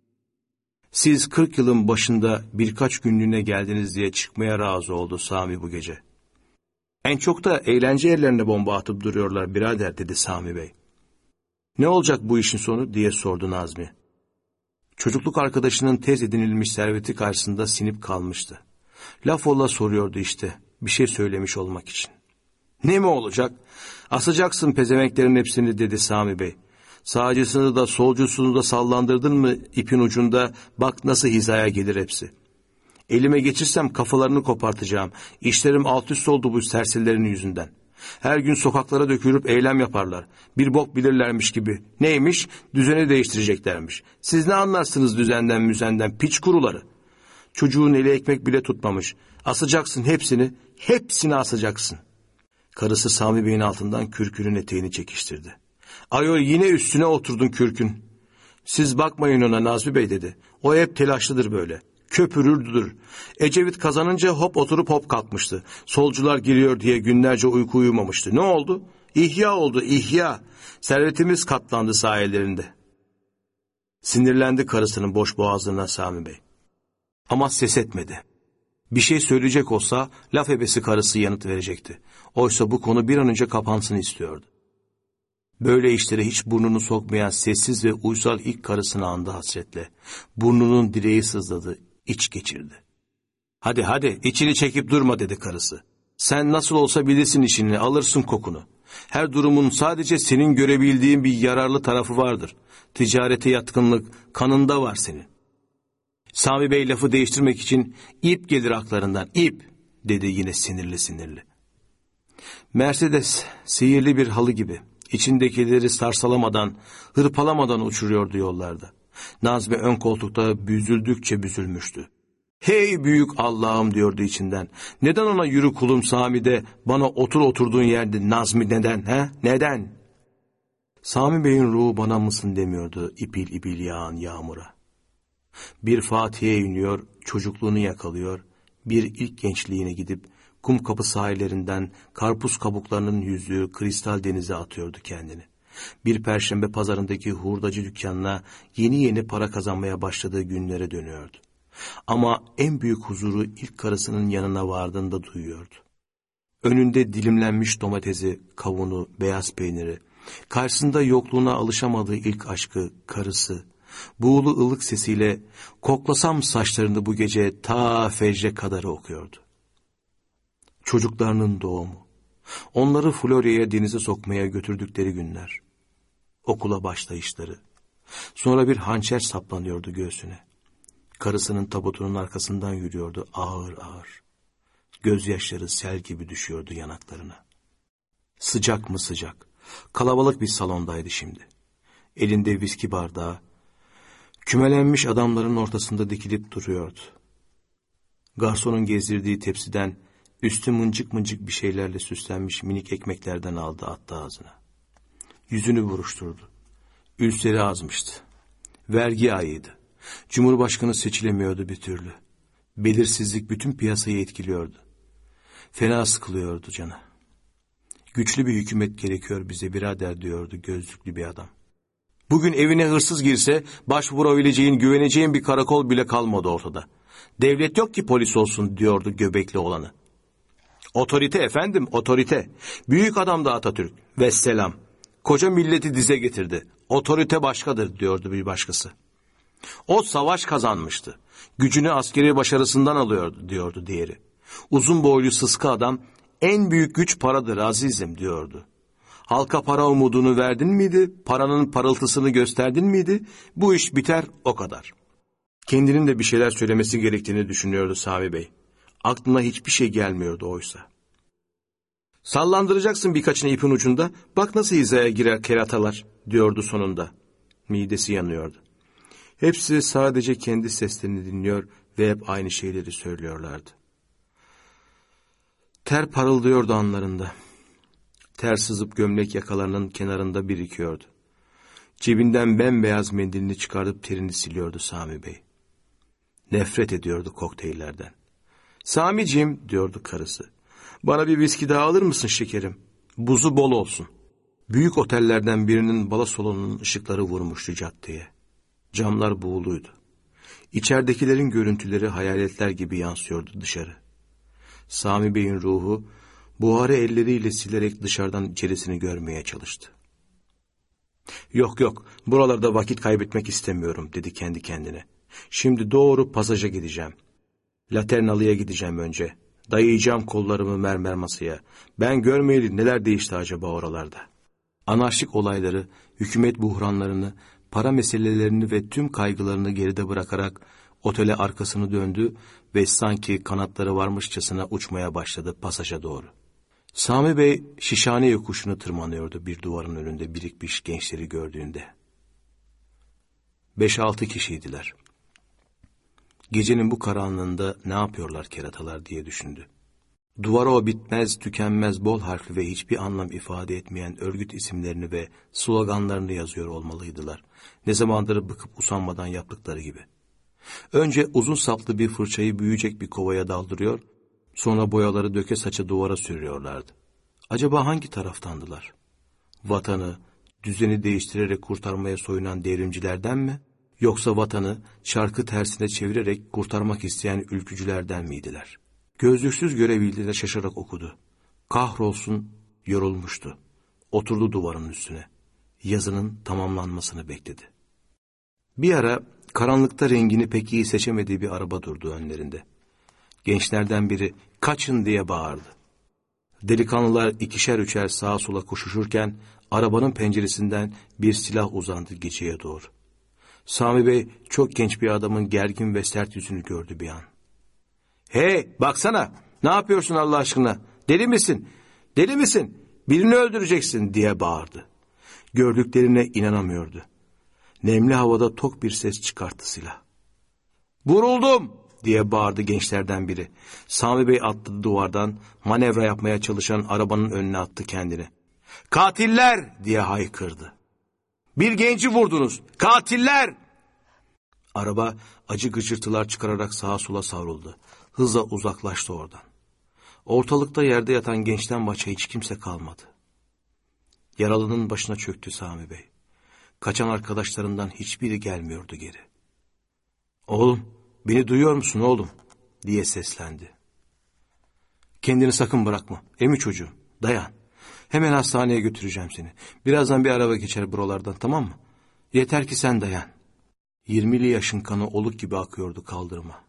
Siz kırk yılın başında birkaç günlüğüne geldiniz diye çıkmaya razı oldu Sami bu gece. En çok da eğlence yerlerine bomba atıp duruyorlar birader, dedi Sami Bey. Ne olacak bu işin sonu diye sordu Nazmi. Çocukluk arkadaşının tez edinilmiş serveti karşısında sinip kalmıştı. Laf ola soruyordu işte, bir şey söylemiş olmak için. Ne mi olacak? Asacaksın pezevenklerin hepsini, dedi Sami Bey. Sağcısını da solcusunu da sallandırdın mı ipin ucunda, bak nasıl hizaya gelir hepsi. Elime geçirsem kafalarını kopartacağım. İşlerim alt üst oldu bu serserilerin yüzünden. Her gün sokaklara dökülüp eylem yaparlar. Bir bok bilirlermiş gibi. Neymiş? Düzeni değiştireceklermiş. Siz ne anlarsınız düzenden müzenden, piç kuruları. Çocuğun eli ekmek bile tutmamış. Asacaksın hepsini, hepsini asacaksın. Karısı Sami Bey'in altından kürkünün eteğini çekiştirdi. Ayol, yine üstüne oturdun kürkün. Siz bakmayın ona Nazmi Bey, dedi. O hep telaşlıdır böyle. Köpürürdür. Ecevit kazanınca hop oturup hop kalkmıştı. Solcular giriyor diye günlerce uyku uyumamıştı. Ne oldu? İhya oldu, ihya. Servetimiz katlandı sayelerinde. Sinirlendi karısının boş boğazlığına Sami Bey. Ama ses etmedi. Bir şey söyleyecek olsa laf ebesi karısı yanıt verecekti. Oysa bu konu bir an önce kapansın istiyordu. Böyle işlere hiç burnunu sokmayan sessiz ve uysal ilk karısını andı hasretle. Burnunun direği sızladı, iç geçirdi. Hadi hadi içini çekip durma, dedi karısı. Sen nasıl olsa bilirsin işini, alırsın kokunu. Her durumun sadece senin görebildiğin bir yararlı tarafı vardır. Ticarete yatkınlık kanında var senin. Sami Bey lafı değiştirmek için ip gelir aklarından, ip, dedi yine sinirli sinirli. Mercedes sihirli bir halı gibi. İçindekileri sarsalamadan, hırpalamadan uçuruyordu yollarda. Nazmi ön koltukta büzüldükçe büzülmüştü. Hey büyük Allah'ım, diyordu içinden. Neden ona yürü kulum Sami de, bana otur oturduğun yerde Nazmi, neden he? Neden? Sami Bey'in ruhu bana mısın demiyordu ipil ipil yağan yağmura. Bir Fatih'e iniyor, çocukluğunu yakalıyor, bir ilk gençliğine gidip Kumkapı sahillerinden karpuz kabuklarının yüzdüğü kristal denize atıyordu kendini. Bir perşembe pazarındaki hurdacı dükkanına yeni yeni para kazanmaya başladığı günlere dönüyordu. Ama en büyük huzuru ilk karısının yanına vardığında duyuyordu. Önünde dilimlenmiş domatesi, kavunu, beyaz peyniri, karşısında yokluğuna alışamadığı ilk aşkı, karısı, buğulu ılık sesiyle koklasam saçlarını bu gece ta fecre kadarı okuyordu. Çocuklarının doğumu, onları Florya'ya denize sokmaya götürdükleri günler, okula başlayışları, sonra bir hançer saplanıyordu göğsüne. Karısının tabutunun arkasından yürüyordu ağır ağır. Gözyaşları sel gibi düşüyordu yanaklarına. Sıcak mı sıcak, kalabalık bir salondaydı şimdi. Elinde viski bardağı, kümelenmiş adamların ortasında dikilip duruyordu. Garsonun gezdirdiği tepsiden üstü mıncık mıncık bir şeylerle süslenmiş minik ekmeklerden aldı, attı ağzına. Yüzünü buruşturdu. Ülseri azmıştı. Vergi ayıydı. Cumhurbaşkanı seçilemiyordu bir türlü. Belirsizlik bütün piyasayı etkiliyordu. Fena sıkılıyordu canı. Güçlü bir hükümet gerekiyor bize birader, diyordu gözlüklü bir adam. Bugün evine hırsız girse başvurabileceğin, güveneceğin bir karakol bile kalmadı ortada. Devlet yok ki polis olsun, diyordu göbekli olanı. Otorite efendim, otorite. Büyük adam da Atatürk. Vesselam. Koca milleti dize getirdi. Otorite başkadır, diyordu bir başkası. O savaş kazanmıştı. Gücünü askeri başarısından alıyordu, diyordu diğeri. Uzun boylu sıska adam, en büyük güç paradır azizim, diyordu. Halka para umudunu verdin miydi, paranın parıltısını gösterdin miydi, bu iş biter, o kadar. Kendinin de bir şeyler söylemesi gerektiğini düşünüyordu Sami Bey. Aklına hiçbir şey gelmiyordu oysa. Sallandıracaksın birkaçını ipin ucunda, bak nasıl hizaya girer keratalar, diyordu sonunda. Midesi yanıyordu. Hepsi sadece kendi seslerini dinliyor ve hep aynı şeyleri söylüyorlardı. Ter parıldıyordu anlarında. Ter sızıp gömlek yakalarının kenarında birikiyordu. Cebinden bembeyaz mendilini çıkartıp terini siliyordu Sami Bey. Nefret ediyordu kokteyllerden. "Samiciğim," diyordu karısı, "bana bir viski daha alır mısın şekerim? Buzu bol olsun." Büyük otellerden birinin balo salonunun ışıkları vurmuştu caddeye. Camlar buğuluydu. İçeridekilerin görüntüleri hayaletler gibi yansıyordu dışarı. Sami Bey'in ruhu buharı elleriyle silerek dışarıdan içerisini görmeye çalıştı. "Yok yok, buralarda vakit kaybetmek istemiyorum," dedi kendi kendine. "Şimdi doğru pasaja gideceğim. Laternalı'ya gideceğim önce. Dayayacağım kollarımı mermer masaya. Ben görmeyeli neler değişti acaba oralarda." Anarşik olayları, hükümet buhranlarını, para meselelerini ve tüm kaygılarını geride bırakarak otele arkasını döndü ve sanki kanatları varmışçasına uçmaya başladı pasaja doğru. Sami Bey Şişhane yokuşunu tırmanıyordu bir duvarın önünde birikmiş gençleri gördüğünde. Beş altı kişiydiler. Gecenin bu karanlığında ne yapıyorlar keratalar diye düşündü. Duvara o bitmez, tükenmez, bol harfli ve hiçbir anlam ifade etmeyen örgüt isimlerini ve sloganlarını yazıyor olmalıydılar. Ne zamandır bıkıp usanmadan yaptıkları gibi. Önce uzun saplı bir fırçayı büyüyecek bir kovaya daldırıyor, sonra boyaları döke saça duvara sürüyorlardı. Acaba hangi taraftandılar? Vatanı, düzeni değiştirerek kurtarmaya soyunan devrimcilerden mi? Yoksa vatanı çarkı tersine çevirerek kurtarmak isteyen ülkücülerden miydiler? Gözlüksüz görebildiğine şaşarak okudu. Kahrolsun, yorulmuştu. Oturdu duvarın üstüne. Yazının tamamlanmasını bekledi. Bir ara karanlıkta rengini pek iyi seçemediği bir araba durdu önlerinde. Gençlerden biri "Kaçın!" diye bağırdı. Delikanlılar ikişer üçer sağa sola koşuşurken arabanın penceresinden bir silah uzandı geceye doğru. Sami Bey çok genç bir adamın gergin ve sert yüzünü gördü bir an. "Hey, baksana, ne yapıyorsun Allah aşkına? Deli misin? Deli misin? Birini öldüreceksin," diye bağırdı. Gördüklerine inanamıyordu. Nemli havada tok bir ses çıkarttı silah. "Vuruldum!" diye bağırdı gençlerden biri. Sami Bey atladı duvardan, manevra yapmaya çalışan arabanın önüne attı kendini. "Katiller!" diye haykırdı. "Bir genci vurdunuz! Katiller!" Araba acı gıcırtılar çıkararak sağa sola savruldu. Hızla uzaklaştı oradan. Ortalıkta yerde yatan gençten başka hiç kimse kalmadı. Yaralının başına çöktü Sami Bey. Kaçan arkadaşlarından hiçbiri gelmiyordu geri. "Oğlum, beni duyuyor musun oğlum?" diye seslendi. "Kendini sakın bırakma. Emi çocuğum, dayan. Hemen hastaneye götüreceğim seni. Birazdan bir araba geçer buralardan, tamam mı? Yeter ki sen dayan." Yirmili yaşın kanı oluk gibi akıyordu kaldırıma.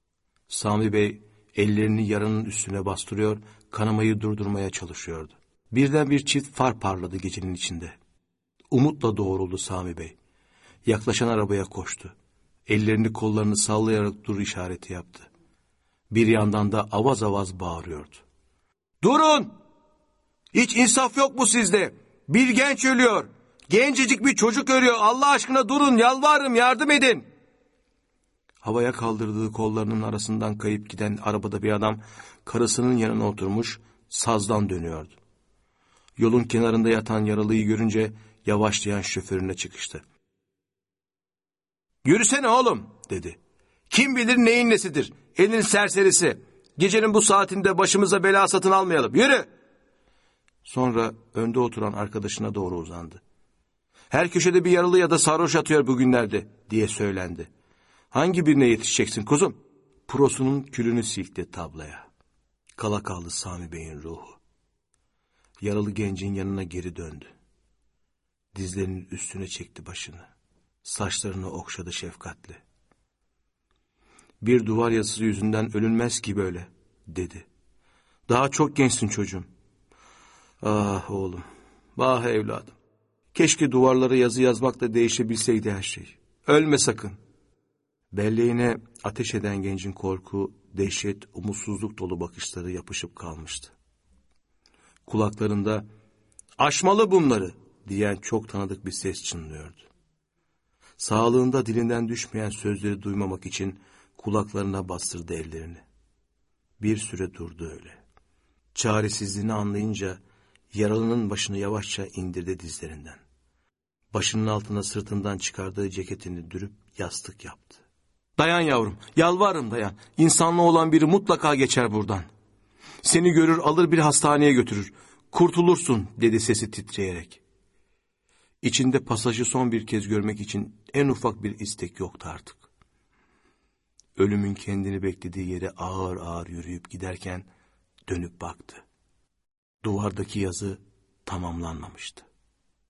Sami Bey ellerini yaranın üstüne bastırıyor, kanamayı durdurmaya çalışıyordu. Birden bir çift far parladı gecenin içinde. Umutla doğruldu Sami Bey. Yaklaşan arabaya koştu. Ellerini kollarını sallayarak dur işareti yaptı. Bir yandan da avaz avaz bağırıyordu. "Durun! Hiç insaf yok mu sizde? Bir genç ölüyor. Gencecik bir çocuk ölüyor. Allah aşkına durun, yalvarırım, yardım edin." Havaya kaldırdığı kollarının arasından kayıp giden arabada bir adam karısının yanına oturmuş sazdan dönüyordu. Yolun kenarında yatan yaralıyı görünce yavaşlayan şoförüne çıkıştı. "Yürüsene oğlum," dedi. "Kim bilir neyin nesidir? Elin serserisi. Gecenin bu saatinde başımıza bela satın almayalım. Yürü!" Sonra önde oturan arkadaşına doğru uzandı. "Her köşede bir yaralı ya da sarhoş atıyor bugünlerde," diye söylendi. "Hangi birine yetişeceksin kuzum?" Prosunun külünü silkti tablaya. Kala kaldı Sami Bey'in ruhu. Yaralı gencin yanına geri döndü. Dizlerinin üstüne çekti başını. Saçlarını okşadı şefkatle. "Bir duvar yazısı yüzünden ölünmez ki böyle," dedi. "Daha çok gençsin çocuğum." "Ah oğlum, ah evladım. Keşke duvarlara yazı yazmakla değişebilseydi her şey. Ölme sakın." Belleğine ateş eden gencin korku, dehşet, umutsuzluk dolu bakışları yapışıp kalmıştı. Kulaklarında "Aşmalı bunları," diyen çok tanıdık bir ses çınlıyordu. Sağlığında dilinden düşmeyen sözleri duymamak için kulaklarına bastırdı ellerini. Bir süre durdu öyle. Çaresizliğini anlayınca yaralının başını yavaşça indirdi dizlerinden. Başının altına sırtından çıkardığı ceketini dürüp yastık yaptı. Dayan yavrum, yalvarırım dayan. İnsanlı olan biri mutlaka geçer buradan. Seni görür alır bir hastaneye götürür. Kurtulursun dedi sesi titreyerek. İçinde pasajı son bir kez görmek için en ufak bir istek yoktu artık. Ölümün kendini beklediği yere ağır ağır yürüyüp giderken dönüp baktı. Duvardaki yazı tamamlanmamıştı.